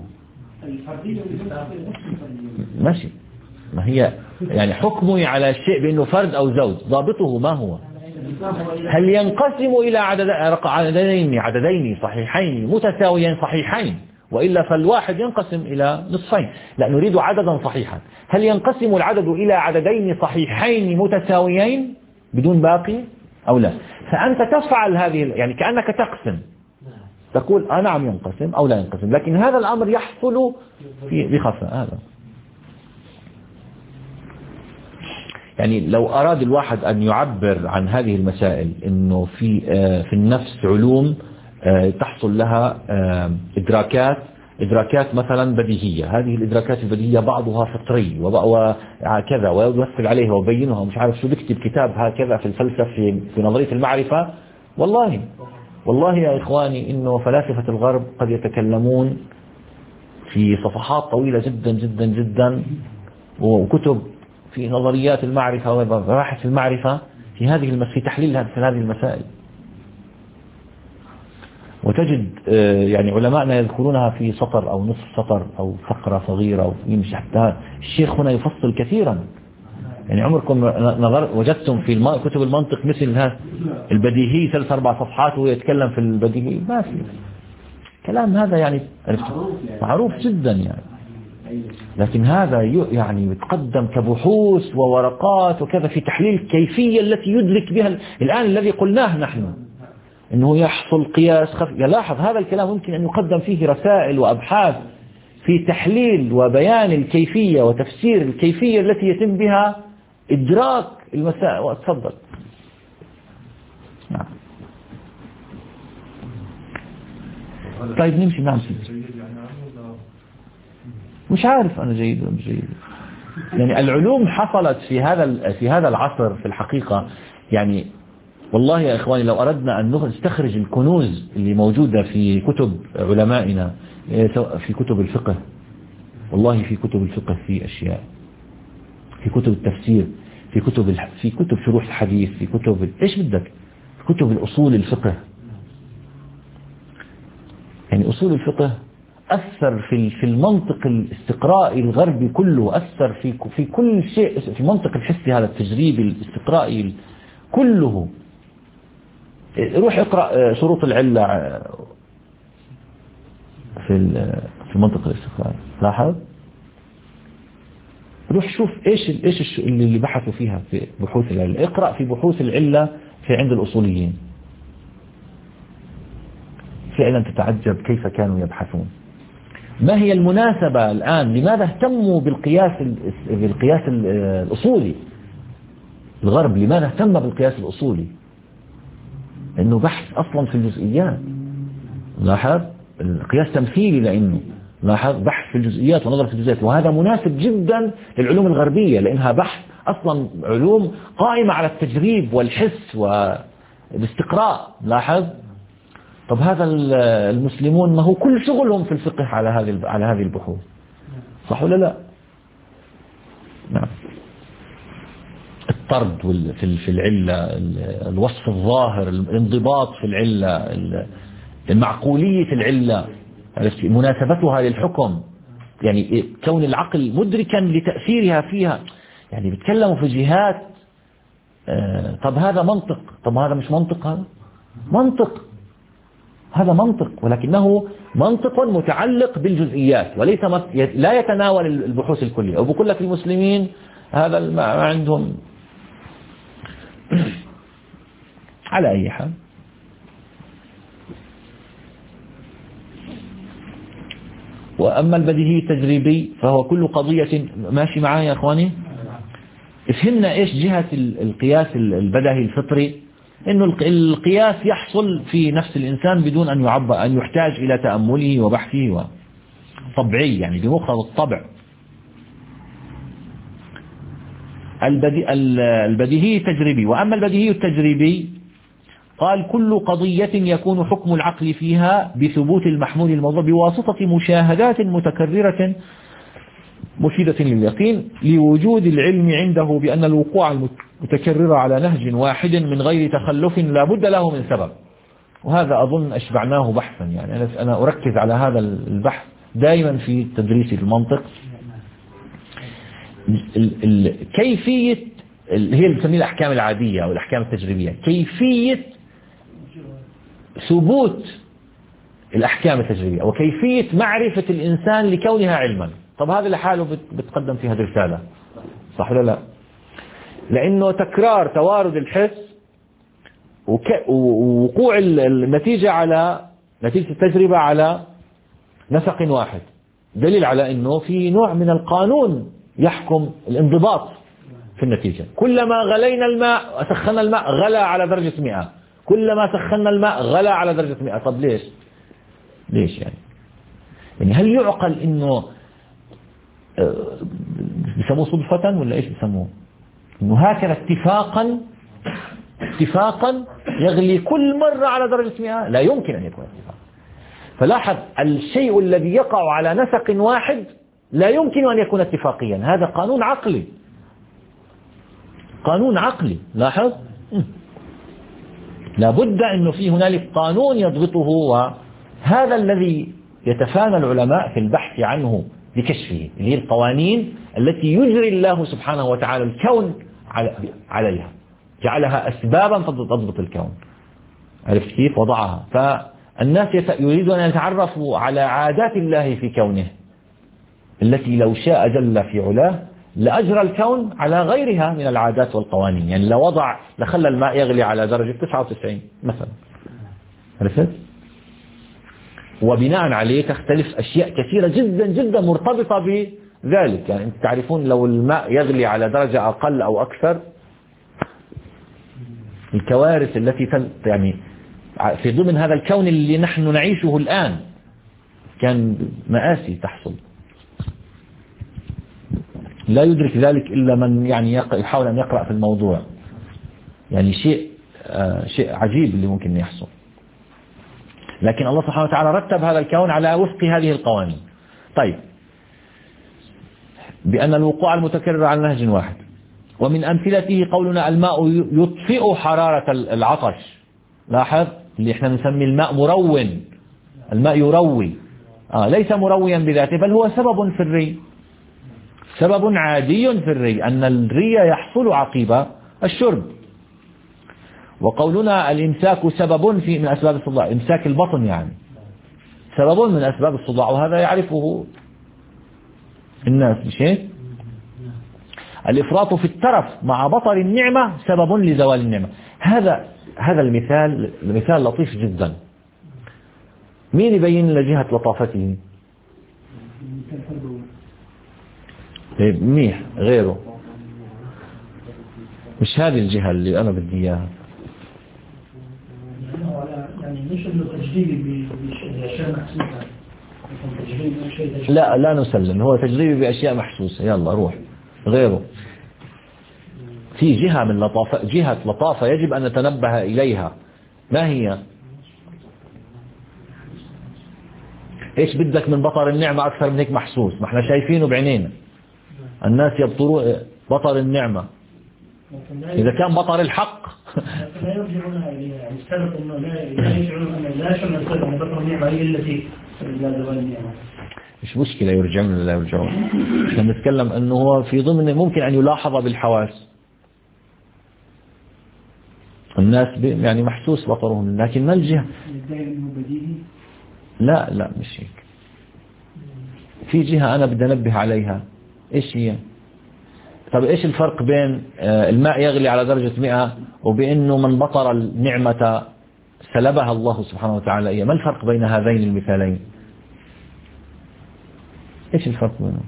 ماشي، ما هي يعني حكمي على الشيء بأنه فرد أو زوج، ضابطه ما هو؟ هل ينقسم إلى عدد عددين عددين صحيحين متساويين صحيحين، وإلا فالواحد ينقسم إلى نصفين. لا، نريد عددا صحيحا. هل ينقسم العدد إلى عددين صحيحين متساويين بدون باقي أو لا؟ فأنت تفعل هذه، يعني كأنك تقسم، تقول آه نعم ينقسم أو لا ينقسم، لكن هذا الأمر يحصل في بخفاء. هذا يعني لو أراد الواحد أن يعبر عن هذه المسائل إنه في في النفس علوم تحصل لها إدراكات إدراكات مثلا بديهية، هذه الإدراكات البديهية بعضها فطري وكذا، ويمثل عليها وبينها ومش عارف شو، بيكتب كتاب هكذا في الفلسفة في, في نظرية المعرفة. والله والله يا إخواني إنه فلاسفة الغرب قد يتكلمون في صفحات طويلة جدا جدا جدا وكتب في نظريات المعرفة ومباحث المعرفة في هذه المس... في تحليل هذه المسائل، وتجد يعني علماءنا يذكرونها في سطر أو نصف سطر أو فقرة صغيرة أو يمشي حتى الشيخ هنا يفصل كثيرا. يعني عمركم نظر وجدتم في الم... كتب المنطق مثل هذا البديهي ثلاث أربع صفحات وهو يتكلم في البديهي؟ ما في كلام هذا يعني معروف جدا يعني، لكن هذا يعني يتقدم كبحوث وورقات وكذا في تحليل الكيفية التي يدرك بها الآن الذي قلناه نحن إنه يحصل قياس خف... يلاحظ هذا الكلام ممكن أن يقدم فيه رسائل وأبحاث في تحليل وبيان الكيفية وتفسير الكيفية التي يتم بها إدراك المسائل. وأتفضل. نعم. طيب نمشي. نعم مش عارف أنا جيد ولا مش جيد. يعني العلوم حصلت في هذا في هذا العصر في الحقيقة. يعني والله يا إخواني لو أردنا أن نستخرج الكنوز اللي موجودة في كتب علمائنا في كتب الفقه، والله في كتب الفقه في أشياء، في كتب التفسير، في كتب الح... في كتب شروح الحديث، في كتب إيش بدك، في كتب الأصول الفقه. يعني أصول الفقه أثر في في المنطق الاستقرائي الغربي كله، أثر في في كل شيء في المنطق الحسي هذا التجريبي الاستقرائي كله. روح اقرأ شروط العلة في في المنطق الاستقرائي، لاحظ. روح شوف ايش ايش اللي بحثوا فيها في بحوث العلة، اقرأ في بحوث العلة في عند الأصوليين، فعلا تتعجب كيف كانوا يبحثون. ما هي المناسبة الآن؟ لماذا اهتموا بالقياس بالقياس الأصولي؟ الغرب لماذا اهتم بالقياس الأصولي؟ إنه بحث أصلا في الجزئيات. لاحظ القياس تمثيلي، لأنه لاحظ بحث في الجزئيات ونظر في الجزئيات، وهذا مناسب جدا للعلوم الغربية لأنها بحث أصلا علوم قائمة على التجريب والحس والاستقراء. لاحظ. طب هذا المسلمون ما هو كل شغلهم في الفقه على هذه على هذه البحوث، صح ولا لا؟ نعم. الطرد في العلة، الوصف الظاهر، الانضباط في العلة، المعقولية العلة، مناسبتها للحكم، يعني كون العقل مدركا لتأثيرها فيها. يعني بيتكلموا في جهات. طب هذا منطق، طب هذا مش منطق، هذا منطق، هذا منطق، ولكنه منطق متعلق بالجزئيات وليس لا يتناول البحوث الكلية. وبقول لك المسلمين هذا ما عندهم. على أي حال وأما البديهي التجريبي فهو كل قضية. ماشي معايا يا أخواني؟ فهمنا إيش جهة القياس البديهي الفطري؟ إنه القياس يحصل في نفس الإنسان بدون أن يعبر، أن يحتاج إلى تأمله وبحثه وطبعي، يعني بمقتضى الطبع. البديهي التجريبي. وأما البديهي التجريبي قال كل قضية يكون حكم العقل فيها بثبوت المحمول الموضوع بواسطة مشاهدات متكررة مفيدة لليقين لوجود العلم عنده بأن الوقوع المتكرر على نهج واحد من غير تخلف لا بد له من سبب. وهذا أظن أشبعناه بحثا، يعني أنا أركز على هذا البحث دائما في تدريس المنطق. كيفية هي اللي بنسميها الأحكام العادية أو الأحكام التجريبية، كيفية ثبوت الأحكام التجريبية وكيفية معرفة الإنسان لكونها علما. طب هذا لحاله بتقدم في هذه الرسالة، صح ولا لا؟ لأنه تكرار توارد الحس ووقوع النتيجة على نتيجة التجربة على نسق واحد دليل على أنه في نوع من القانون يحكم الانضباط في النتيجة. كلما غلينا الماء سخنا الماء غلى على درجة مئة، كلما سخنا الماء غلى على درجة مئة. طب ليش؟ ليش يعني؟ يعني هل يعقل انه بيسموه صدفة ولا ايش بيسموه؟ انه هكذا اتفاقا اتفاقا يغلي كل مرة على درجة مئة؟ لا يمكن ان يكون اتفاقا. فلاحظ الشيء الذي يقع على نسق واحد لا يمكن ان يكون اتفاقيا، هذا قانون عقلي، قانون عقلي. لاحظ لابد انه في هنالك قانون يضبطه، وهذا الذي يتفانى العلماء في البحث عنه بكشفه، اللي هي القوانين التي يجري الله سبحانه وتعالى الكون عليها، جعلها أسبابا تضبط الكون. عرفت كيف وضعها؟ فالناس يريدون أن يتعرفوا على عادات الله في كونه التي لو شاء جل في علاه لأجرى الكون على غيرها من العادات والقوانين. يعني لو وضع لخلى الماء يغلي على درجة تسعة وتسعين مثلا، عرفت؟ وبناء عليه تختلف أشياء كثيرة جدا جدا مرتبطة بذلك. يعني أنت تعرفون لو الماء يغلي على درجة أقل أو أكثر، الكوارث التي يعني في ضمن هذا الكون اللي نحن نعيشه الآن كان مآسي تحصل. لا يدرك ذلك إلا من يعني يحاول أن يقرأ في الموضوع. يعني شيء آه شيء عجيب اللي ممكن يحصل. لكن الله سبحانه وتعالى رتب هذا الكون على وفق هذه القوانين. طيب، بأن الوقوع المتكرر على نهج واحد. ومن أمثلته قولنا الماء يطفئ حرارة العطش. لاحظ اللي احنا نسمي الماء مرون، الماء يروي، آه ليس مرويا بذاته بل هو سبب في الري، سبب عادي في الري، أن الري يحصل عقب الشرب. وقولنا الإمساك سبب في من أسباب الصداع، إمساك البطن يعني سبب من أسباب الصداع، وهذا يعرفه الناس، مش هيك؟ الإفراط في الترف مع بطر النعمة سبب لزوال النعمة. هذا هذا المثال المثال لطيف جدا. مين يبين لنا جهة لطافته؟ منيح، غيره. مش هذه الجهة اللي أنا بدي إياها. يعني مش إنه تجريبي بأشياء محسوسة. لا لا نسلم، هو تجريبي بأشياء محسوسة. يلا روح غيره. في جهة من لطافة، جهة لطافة يجب أن نتنبه إليها. ما هي؟ إيش بدك من بطر النعمة أكثر من هيك محسوس؟ ما احنا شايفينه بعينينا. الناس يبطروا بطر النعمة. إذا كان بطر الحق لا يرجعون إليها. يعني السبب أنه لا يشعرون أن لا شمل السبب أن بطر النعمة هي التي لا زوال النعمة. مش مشكلة يرجعون ولا لا يرجعون. احنا نتكلم أنه هو في ضمن ممكن أن يلاحظ بالحواس. الناس يعني محسوس بطرهم، لكن ما الجهة؟ لا لا مش هيك. في جهة أنا بدي أنبه عليها. إيش هي؟ طب إيش الفرق بين الماء يغلي على درجة مئة وبأنه من بطر النعمة سلبها الله سبحانه وتعالى إياه؟ ما الفرق بين هذين المثالين؟ إيش الفرق بينهم؟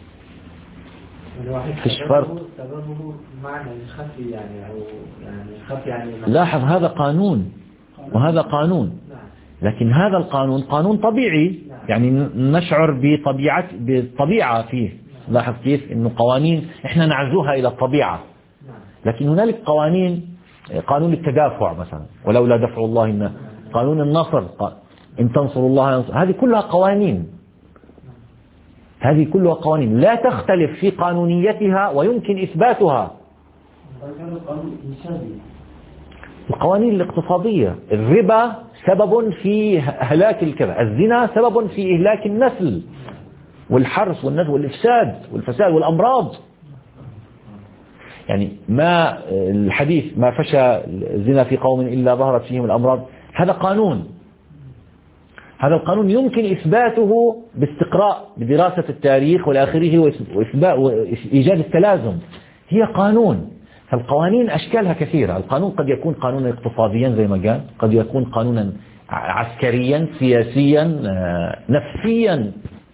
فيش فرق. سببه معنى الخفي يعني أو يعني الخفي يعني لاحظ هذا قانون وهذا قانون، لكن هذا القانون قانون طبيعي، يعني نشعر بطبيعة بالطبيعة فيه. لاحظ كيف إنه قوانين إحنا نعزوها إلى الطبيعة، لكن هنالك قوانين، قانون التدافع مثلا، ولولا دفع الله الناس، قانون النصر، إن تنصروا الله ينصر، هذه كلها قوانين، هذه كلها قوانين لا تختلف في قانونيتها ويمكن إثباتها. القوانين الاقتصادية، الربا سبب في هلاك الكذا، الزنا سبب في إهلاك النسل والحرث والنسل والإفساد والفساد والأمراض. يعني ما الحديث ما فشى الزنا في قوم إلا ظهرت فيهم الأمراض، هذا قانون، هذا القانون يمكن إثباته باستقراء بدراسة التاريخ والآخره وإثبات وإيجاد التلازم. هي قانون. فالقوانين أشكالها كثيرة. القانون قد يكون قانونا اقتصاديا زي ما قال، قد يكون قانونا عسكريا سياسيا نفسيا.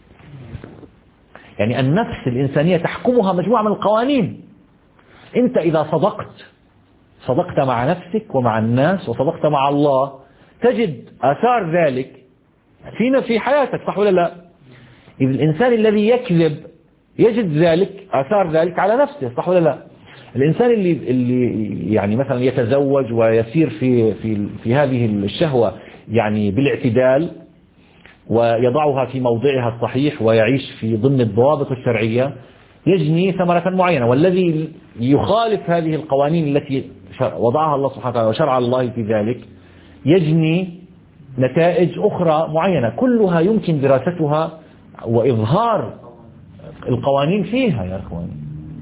يعني النفس الإنسانية تحكمها مجموعة من القوانين. أنت إذا صدقت صدقت مع نفسك ومع الناس وصدقت مع الله، تجد آثار ذلك فينا في حياتك، صح ولا لا؟ إذ الإنسان الذي يكذب يجد ذلك آثار ذلك على نفسه، صح ولا لا؟ الإنسان اللي اللي يعني مثلا يتزوج ويسير في في في هذه الشهوة يعني بالاعتدال ويضعها في موضعها الصحيح ويعيش في ضمن الضوابط الشرعية يجني ثمرة معينة. والذي يخالف هذه القوانين التي وضعها الله سبحانه وتعالى وشرع الله في ذلك يجني نتائج أخرى معينة، كلها يمكن دراستها وإظهار القوانين فيها يا أخواني.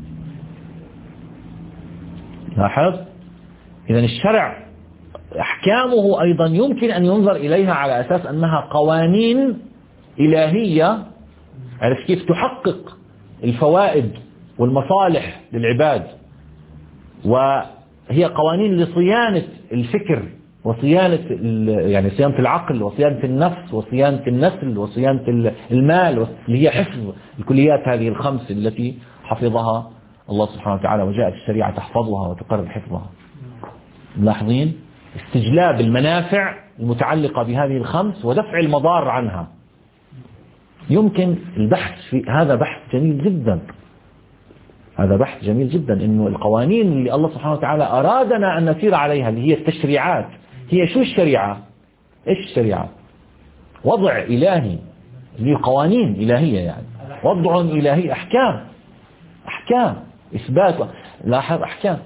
لاحظ، إذن الشرع أحكامه أيضا يمكن أن ينظر إليها على أساس أنها قوانين إلهية، عرف كيف تحقق الفوائد والمصالح للعباد، وهي قوانين لصيانة الفكر وصيانة يعني صيانة العقل وصيانة النفس وصيانة النسل وصيانة المال، اللي هي حفظ الكليات هذه الخمس التي حفظها الله سبحانه وتعالى وجاءت الشريعة تحفظها وتقرر حفظها. ملاحظين استجلاب المنافع المتعلقة بهذه الخمس ودفع المضار عنها. يمكن البحث في هذا بحث جميل جدا، هذا بحث جميل جدا، إنه القوانين اللي الله سبحانه وتعالى أرادنا أن نسير عليها اللي هي التشريعات، هي شو الشريعة؟ إيش الشريعة؟ وضع إلهي، اللي قوانين إلهية، يعني وضع إلهي، أحكام أحكام إثبات، لاحظ أحكام.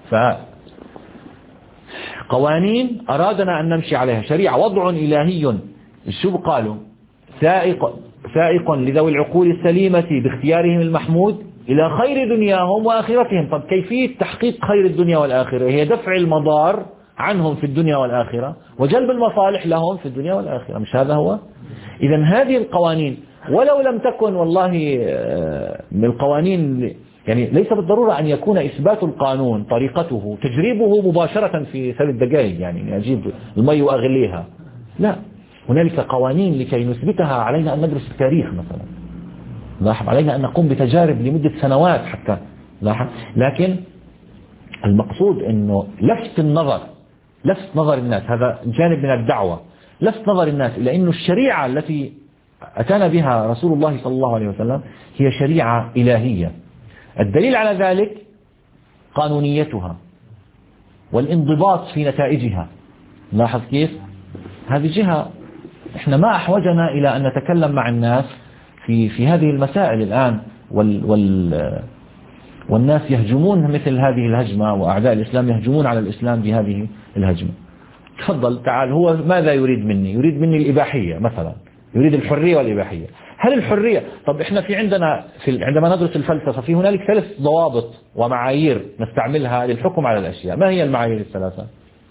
فقوانين أرادنا أن نمشي عليها، شريعة وضع إلهي. شو قالوا؟ سائق سائق لذوي العقول السليمة باختيارهم المحمود إلى خير دنياهم وآخرتهم. طب كيفية تحقيق خير الدنيا والآخرة؟ هي دفع المضار عنهم في الدنيا والآخرة وجلب المصالح لهم في الدنيا والآخرة، مش هذا هو؟ إذن هذه القوانين ولو لم تكن والله من القوانين، يعني ليس بالضرورة أن يكون إثبات القانون طريقته تجريبه مباشرة في ثلاث دقائق، يعني أجيب المي وأغليها، لا، هنالك قوانين لكي نثبتها علينا أن ندرس التاريخ مثلا، لاحظ، علينا أن نقوم بتجارب لمدة سنوات حتى، لاحظ. لكن المقصود أنه لفت النظر، لفت نظر الناس، هذا جانب من الدعوة، لفت نظر الناس إلى أن الشريعة التي أتانا بها رسول الله صلى الله عليه وسلم هي شريعة إلهية. الدليل على ذلك قانونيتها والانضباط في نتائجها. لاحظ كيف؟ هذه جهة احنا ما أحوجنا إلى أن نتكلم مع الناس في في هذه المسائل الآن، وال وال والناس يهجمون مثل هذه الهجمة، وأعداء الإسلام يهجمون على الإسلام بهذه الهجمة. تفضل تعال، هو ماذا يريد مني؟ يريد مني الإباحية مثلا، يريد الحرية والإباحية. هل الحرية، طب احنا في عندنا في عندما ندرس الفلسفة في هنالك ثلاث ضوابط ومعايير نستعملها للحكم على الأشياء. ما هي المعايير الثلاثة؟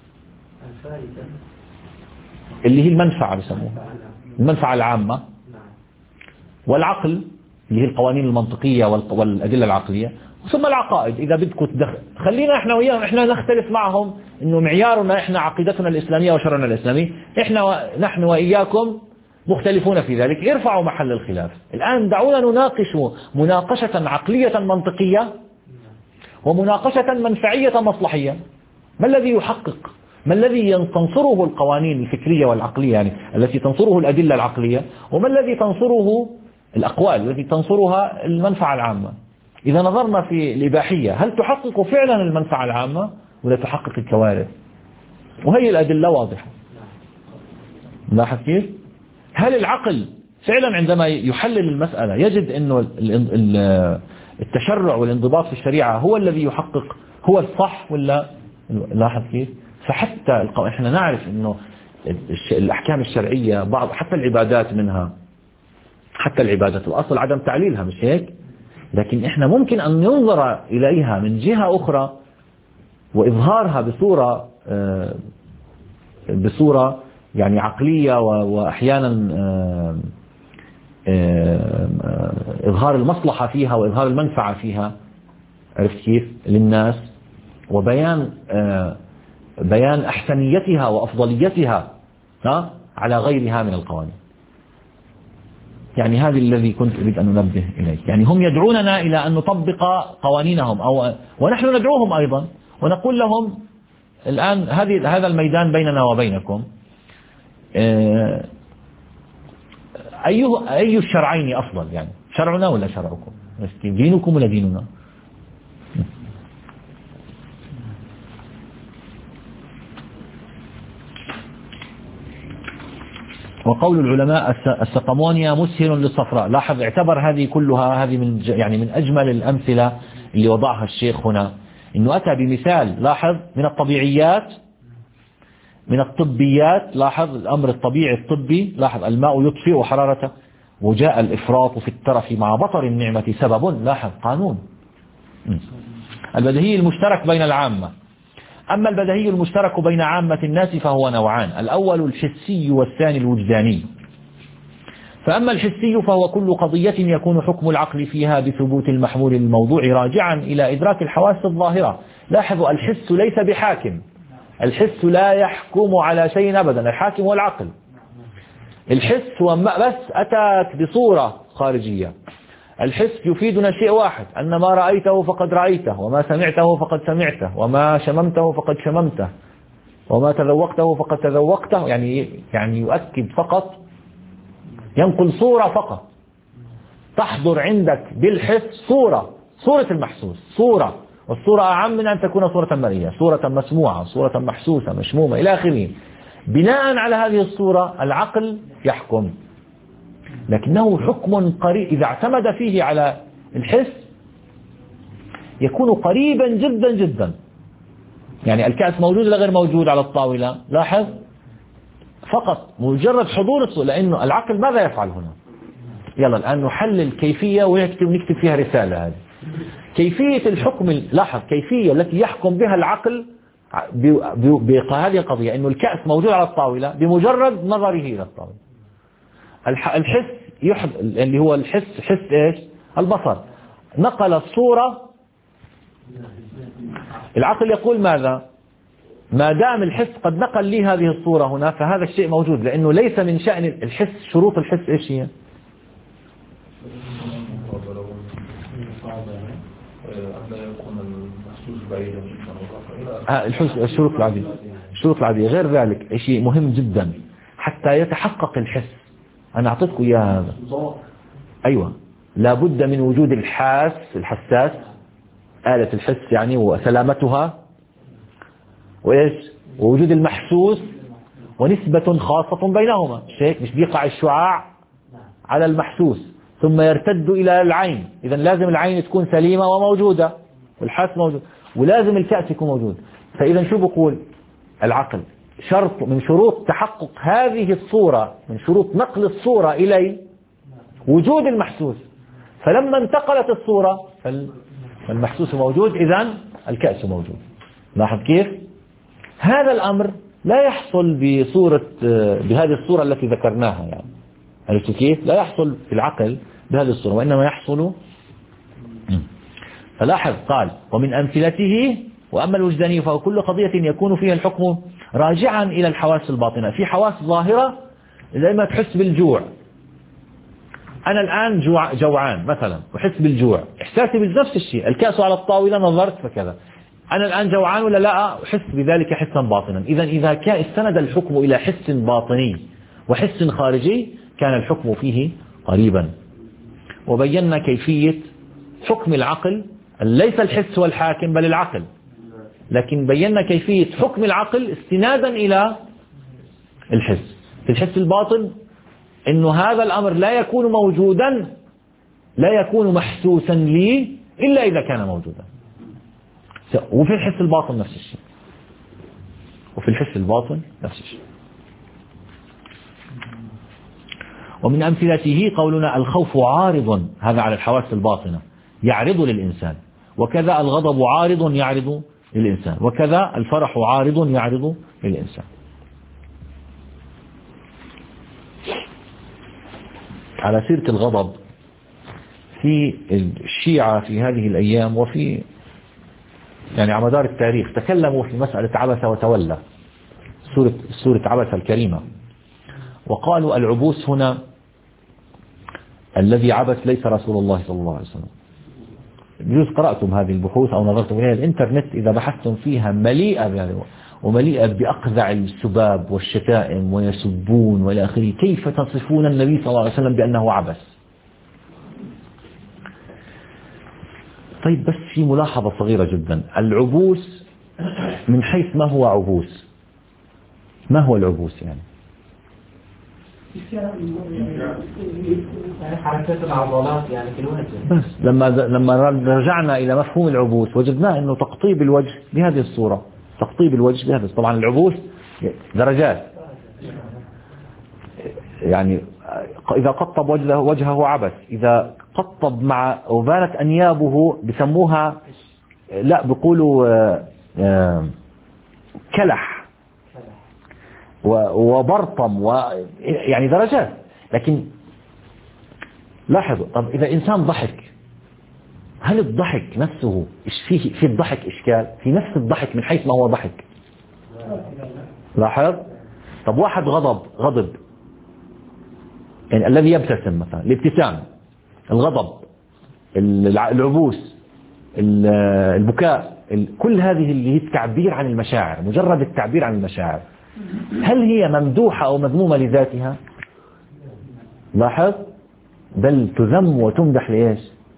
اللي هي المنفعة بيسموها، المنفعة العامة، والعقل اللي هي القوانين المنطقية والأدلة العقلية، ثم العقائد. إذا بدكم تدخل خلينا احنا وياهم، احنا نختلف معهم انه معيارنا احنا عقيدتنا الإسلامية وشرعنا الإسلامي، احنا و... نحن وإياكم مختلفون في ذلك ارفعوا محل الخلاف. الآن دعونا نناقش مناقشة عقلية منطقية ومناقشة منفعية مصلحية. ما الذي يحقق؟ ما الذي تنصره القوانين الفكرية والعقلية يعني التي تنصره الأدلة العقلية، وما الذي تنصره الأقوال التي تنصرها المنفعة العامة؟ إذا نظرنا في الإباحية هل تحقق فعلا المنفعة العامة ولا تحقق الكوارث؟ وهي الأدلة واضحة. لاحظ كيف؟ هل العقل فعلا عندما يحلل المسألة يجد أنه التشرع والانضباط في الشريعة هو الذي يحقق هو الصح ولا؟ لاحظ كيف؟ فحتى احنا نعرف أنه الأحكام الشرعية بعض حتى العبادات منها، حتى العبادات الأصل عدم تعليلها مش هيك؟ لكن احنا ممكن أن ننظر إليها من جهة أخرى وإظهارها بصورة بصورة يعني عقلية وأحيانا إظهار المصلحة فيها وإظهار المنفعة فيها، عرفت كيف؟ للناس، وبيان بيان أحسنيتها وأفضليتها على غيرها من القوانين. يعني هذا الذي كنت أريد أن ننبه إليه. يعني هم يدعوننا إلى أن نطبق قوانينهم أو ونحن ندعوهم أيضا ونقول لهم الآن هذه هذا الميدان بيننا وبينكم، أي أي الشرعين أفضل؟ يعني شرعنا ولا شرعكم؟ دينكم ولا ديننا؟ وقول العلماء السقمونيا مسهل للصفراء. لاحظ اعتبر هذه كلها هذه من يعني من أجمل الأمثلة اللي وضعها الشيخ هنا، إنه أتى بمثال لاحظ من الطبيعيات من الطبيات. لاحظ الأمر الطبيعي الطبي، لاحظ الماء يطفئ حرارته، وجاء الإفراط في الترف مع بطر النعمة سبب. لاحظ قانون البديهي المشترك بين العامة. أما البديهي المشترك بين عامة الناس فهو نوعان، الأول الحسي والثاني الوجداني. فأما الحسي فهو كل قضية يكون حكم العقل فيها بثبوت المحمول الموضوع راجعا إلى إدراك الحواس الظاهرة. لاحظوا الحس ليس بحاكم، الحس لا يحكم على شيء أبدا، الحاكم هو العقل. الحس هو بس أتاك بصورة خارجية. الحس يفيدنا شيء واحد، أن ما رأيته فقد رأيته، وما سمعته فقد سمعته، وما شممته فقد شممته، وما تذوقته فقد تذوقته. يعني يعني يؤكد فقط، ينقل صورة فقط تحضر عندك بالحس، صورة صورة المحسوس، صورة، والصورة أعم من أن تكون صورة مرئية، صورة مسموعة، صورة محسوسة مشمومة إلى آخره. بناء على هذه الصورة العقل يحكم، لكنه حكم قريب إذا اعتمد فيه على الحس يكون قريبا جدا جدا. يعني الكأس موجود ولا غير موجود على الطاولة؟ لاحظ فقط مجرد حضور الصورة، لأنه العقل ماذا يفعل هنا؟ يلا الآن نحلل كيفية ونكتب نكتب فيها رسالة. هذه كيفية الحكم، لاحظ كيفية التي يحكم بها العقل بهذه القضية، أنه الكأس موجود على الطاولة بمجرد نظره إلى الطاولة. الحس يحب اللي هو الحس، حس إيش؟ البصر، نقل الصورة. العقل يقول ماذا؟ ما دام الحس قد نقل لي هذه الصورة هنا فهذا الشيء موجود، لأنه ليس من شأن الحس. شروط الحس إيش هي؟ الشروط العادية، الشروط العادية. غير ذلك شيء مهم جدا حتى يتحقق الحس. أنا أعطيتكم إياها هذا. أيوة، لابد من وجود الحاس، الحساس، آلة الحس يعني وسلامتها، وإيش؟ ووجود المحسوس، ونسبة خاصة بينهما. شيء مش بيقع الشعاع على المحسوس ثم يرتد إلى العين. إذا لازم العين تكون سليمة وموجودة والحاس موجود، ولازم الكأس يكون موجود. فإذا شو بقول العقل؟ شرط من شروط تحقق هذه الصورة، من شروط نقل الصورة إلي وجود المحسوس. فلما انتقلت الصورة فالمحسوس موجود، إذن الكأس موجود. لاحظ كيف؟ هذا الأمر لا يحصل بصورة بهذه الصورة التي ذكرناها. يعني عرفت كيف؟ لا يحصل في العقل بهذه الصورة، وإنما يحصل. فلاحظ قال ومن أمثلته وأما الوجداني فهو كل قضية يكون فيها الحكم راجعا إلى الحواس الباطنة. في حواس ظاهرة زي ما تحس بالجوع. أنا الآن جوع جوعان مثلا وحس بالجوع، إحساسي بنفس الشيء، الكأس على الطاولة نظرت فكذا. أنا الآن جوعان ولا لا؟ أحس بذلك حسا باطنا. إذا إذا كان استند الحكم إلى حس باطني وحس خارجي كان الحكم فيه قريبا. وبينا كيفية حكم العقل، ليس الحس والحاكم بل العقل، لكن بينا كيفية حكم العقل استنادا إلى الحس. في الحس الباطن إنه هذا الأمر لا يكون موجودا، لا يكون محسوسا لي إلا إذا كان موجودا. وفي الحس الباطن نفس الشيء، وفي الحس الباطن نفس الشيء. ومن أمثلته قولنا الخوف عارض، هذا على الحواس الباطنة يعرض للإنسان، وكذا الغضب عارض يعرض للإنسان، وكذا الفرح عارض يعرض للإنسان. على سيرة الغضب، في الشيعة في هذه الأيام وفي يعني على مدار التاريخ تكلموا في مسألة عبس وتولى، سورة, سورة عبس الكريمة، وقالوا العبوس هنا الذي عبس ليس رسول الله صلى الله عليه وسلم. بجوز قرأتم هذه البحوث أو نظرتم إليها. الإنترنت إذا بحثتم فيها مليئة يعني ومليئة بأقذع السباب والشتائم ويسبون وإلى آخره. كيف تصفون النبي صلى الله عليه وسلم بأنه عبس؟ طيب بس في ملاحظة صغيرة جدا، العبوس من حيث ما هو عبوس؟ ما هو العبوس يعني؟ حركات العضلات يعني في الوجه. بس لما لما رجعنا إلى مفهوم العبوس وجدناه إنه تقطيب الوجه بهذه الصورة، تقطيب الوجه بهذه. طبعا العبوس درجات، يعني إذا قطب وجهه وجهه عبس، إذا قطب مع وبانت أنيابه بسموها، لا بيقولوا كلح وبرطم، ويعني درجات. لكن لاحظوا، طب إذا إنسان ضحك، هل الضحك نفسه فيه في الضحك إشكال؟ في نفس الضحك من حيث ما هو ضحك. لاحظ. طب واحد غضب غضب يعني الذي يبتسم مثلا، الابتسام، الغضب، العبوس، البكاء، كل هذه اللي هي التعبير عن المشاعر، مجرد التعبير عن المشاعر، هل هي ممدوحة أو مذمومة لذاتها؟ لاحظ. بل تذم وتمدح لإيش؟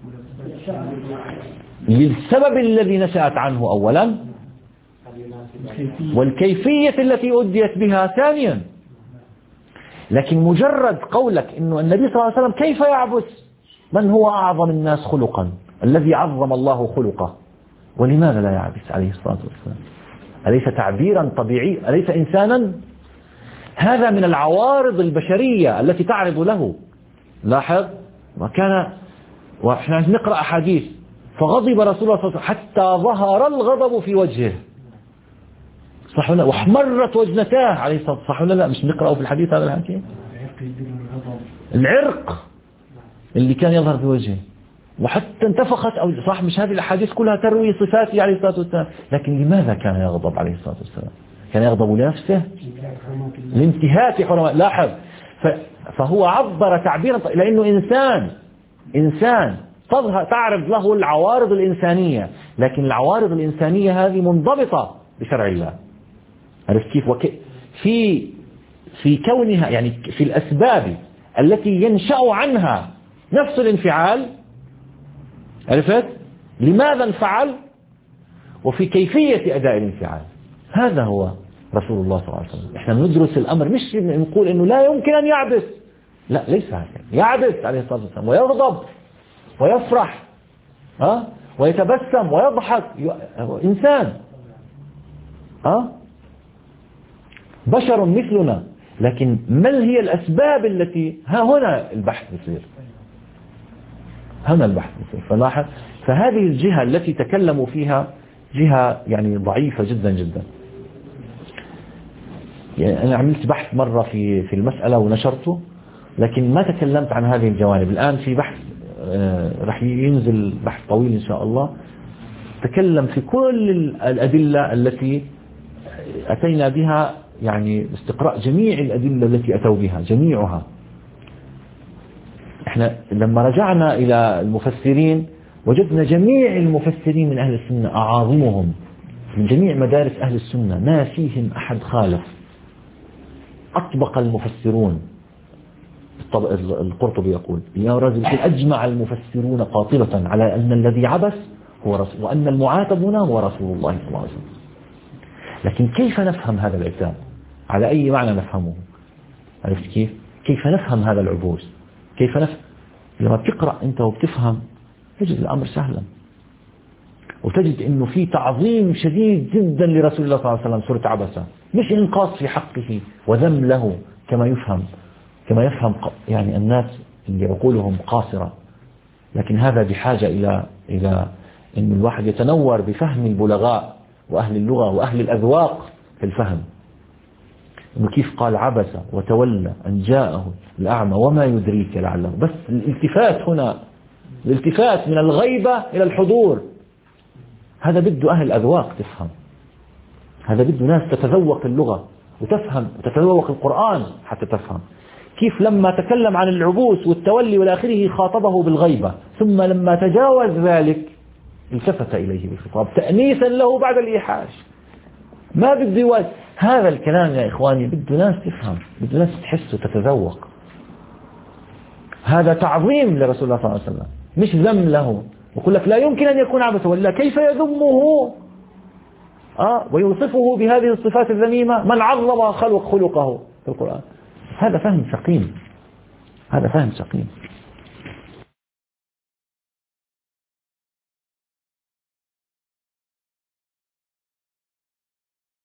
للسبب الذي نشأت عنه أولا، والكيفية التي أديت بها ثانيا. لكن مجرد قولك إنه النبي صلى الله عليه وسلم كيف يعبس؟ من هو أعظم الناس خلقا؟ الذي عظم الله خلقه، ولماذا لا يعبس عليه الصلاة والسلام؟ أليس تعبيرا طبيعي؟ أليس إنسانا؟ هذا من العوارض البشرية التي تعرض له. لاحظ. وكان وإحنا نقرأ أحاديث فغضب رسول الله صلى الله عليه وسلم حتى ظهر الغضب في وجهه، صح ولا؟ واحمرت وجنتاه عليه الصلاة والسلام، صح ولا لا؟ مش نقرأه في الحديث هذا الحكي؟ العرق اللي كان يظهر في وجهه، وحتى انتفخت أو صح. مش هذه الأحاديث كلها تروي صفاته عليه الصلاة والسلام. لكن لماذا كان يغضب عليه الصلاة والسلام؟ كان يغضب لنفسه، لانتهاك حرمات. لاحظ. فهو عبر تعبيرا، لأنه إنسان إنسان تظهر تعرض له العوارض الإنسانية، لكن العوارض الإنسانية هذه منضبطة بشرع الله. عرفت كيف؟ وك... في في كونها يعني في الأسباب التي ينشأ عنها نفس الانفعال، عرفت؟ لماذا انفعل؟ وفي كيفية أداء الانفعال. هذا هو رسول الله صلى الله عليه وسلم. احنا ندرس الأمر، مش نقول إنه لا يمكن أن يعبس، لا ليس هكذا. يعبس عليه الصلاة والسلام ويغضب ويفرح، ها، ويتبسم ويضحك، إنسان، ها، بشر مثلنا. لكن ما هي الأسباب التي ها هنا البحث يصير، هنا البحث يصير. فلاحظ. فهذه الجهة التي تكلموا فيها جهة يعني ضعيفة جدا جدا. يعني أنا عملت بحث مرة في في المسألة ونشرته، لكن ما تكلمت عن هذه الجوانب. الآن في بحث آه رح ينزل بحث طويل إن شاء الله، تكلم في كل الأدلة التي أتينا بها يعني استقراء جميع الأدلة التي أتوا بها جميعها. احنا لما رجعنا إلى المفسرين وجدنا جميع المفسرين من أهل السنة أعاظمهم من جميع مدارس أهل السنة ما فيهم أحد خالف. أطبق المفسرون، القرطبي يقول يا رجل أجمع المفسرون قاطبة على أن الذي عبث هو رسول، وأن المعاتب هنا هو رسول الله صلى الله عليه وسلم. لكن كيف نفهم هذا العتاب؟ على أي معنى نفهمه؟ عرفت كيف؟ كيف نفهم هذا العبوس؟ كيف نفهم؟ لما بتقرأ أنت وبتفهم تجد الأمر سهلا، وتجد أنه في تعظيم شديد جدا لرسول الله صلى الله عليه وسلم سورة عبسة، مش إنقاص في حقه وذم له كما يفهم كما يفهم يعني الناس اللي عقولهم قاصرة. لكن هذا بحاجة إلى إلى أن الواحد يتنور بفهم البلغاء وأهل اللغة وأهل الأذواق في الفهم، إنه كيف قال عبس وتولى أن جاءه الأعمى وما يدريك لعله. بس الالتفات هنا، الالتفات من الغيبة إلى الحضور، هذا بده أهل الأذواق تفهم، هذا بده ناس تتذوق اللغة وتفهم وتتذوق القرآن حتى تفهم. كيف لما تكلم عن العبوس والتولي والآخره خاطبه بالغيبة، ثم لما تجاوز ذلك التفت إليه بالخطاب تأنيسا له بعد الإيحاش. ما بده يوز هذا الكلام يا إخواني، بده ناس تفهم، بده ناس تحس وتتذوق. هذا تعظيم لرسول الله صلى الله عليه وسلم مش ذم له. ويقول لك لا يمكن أن يكون عبثا، ولا كيف يذمه آه ويوصفه بهذه الصفات الذميمة من عظم خلق خلقه في القرآن. هذا فهم سقيم، هذا فهم سقيم.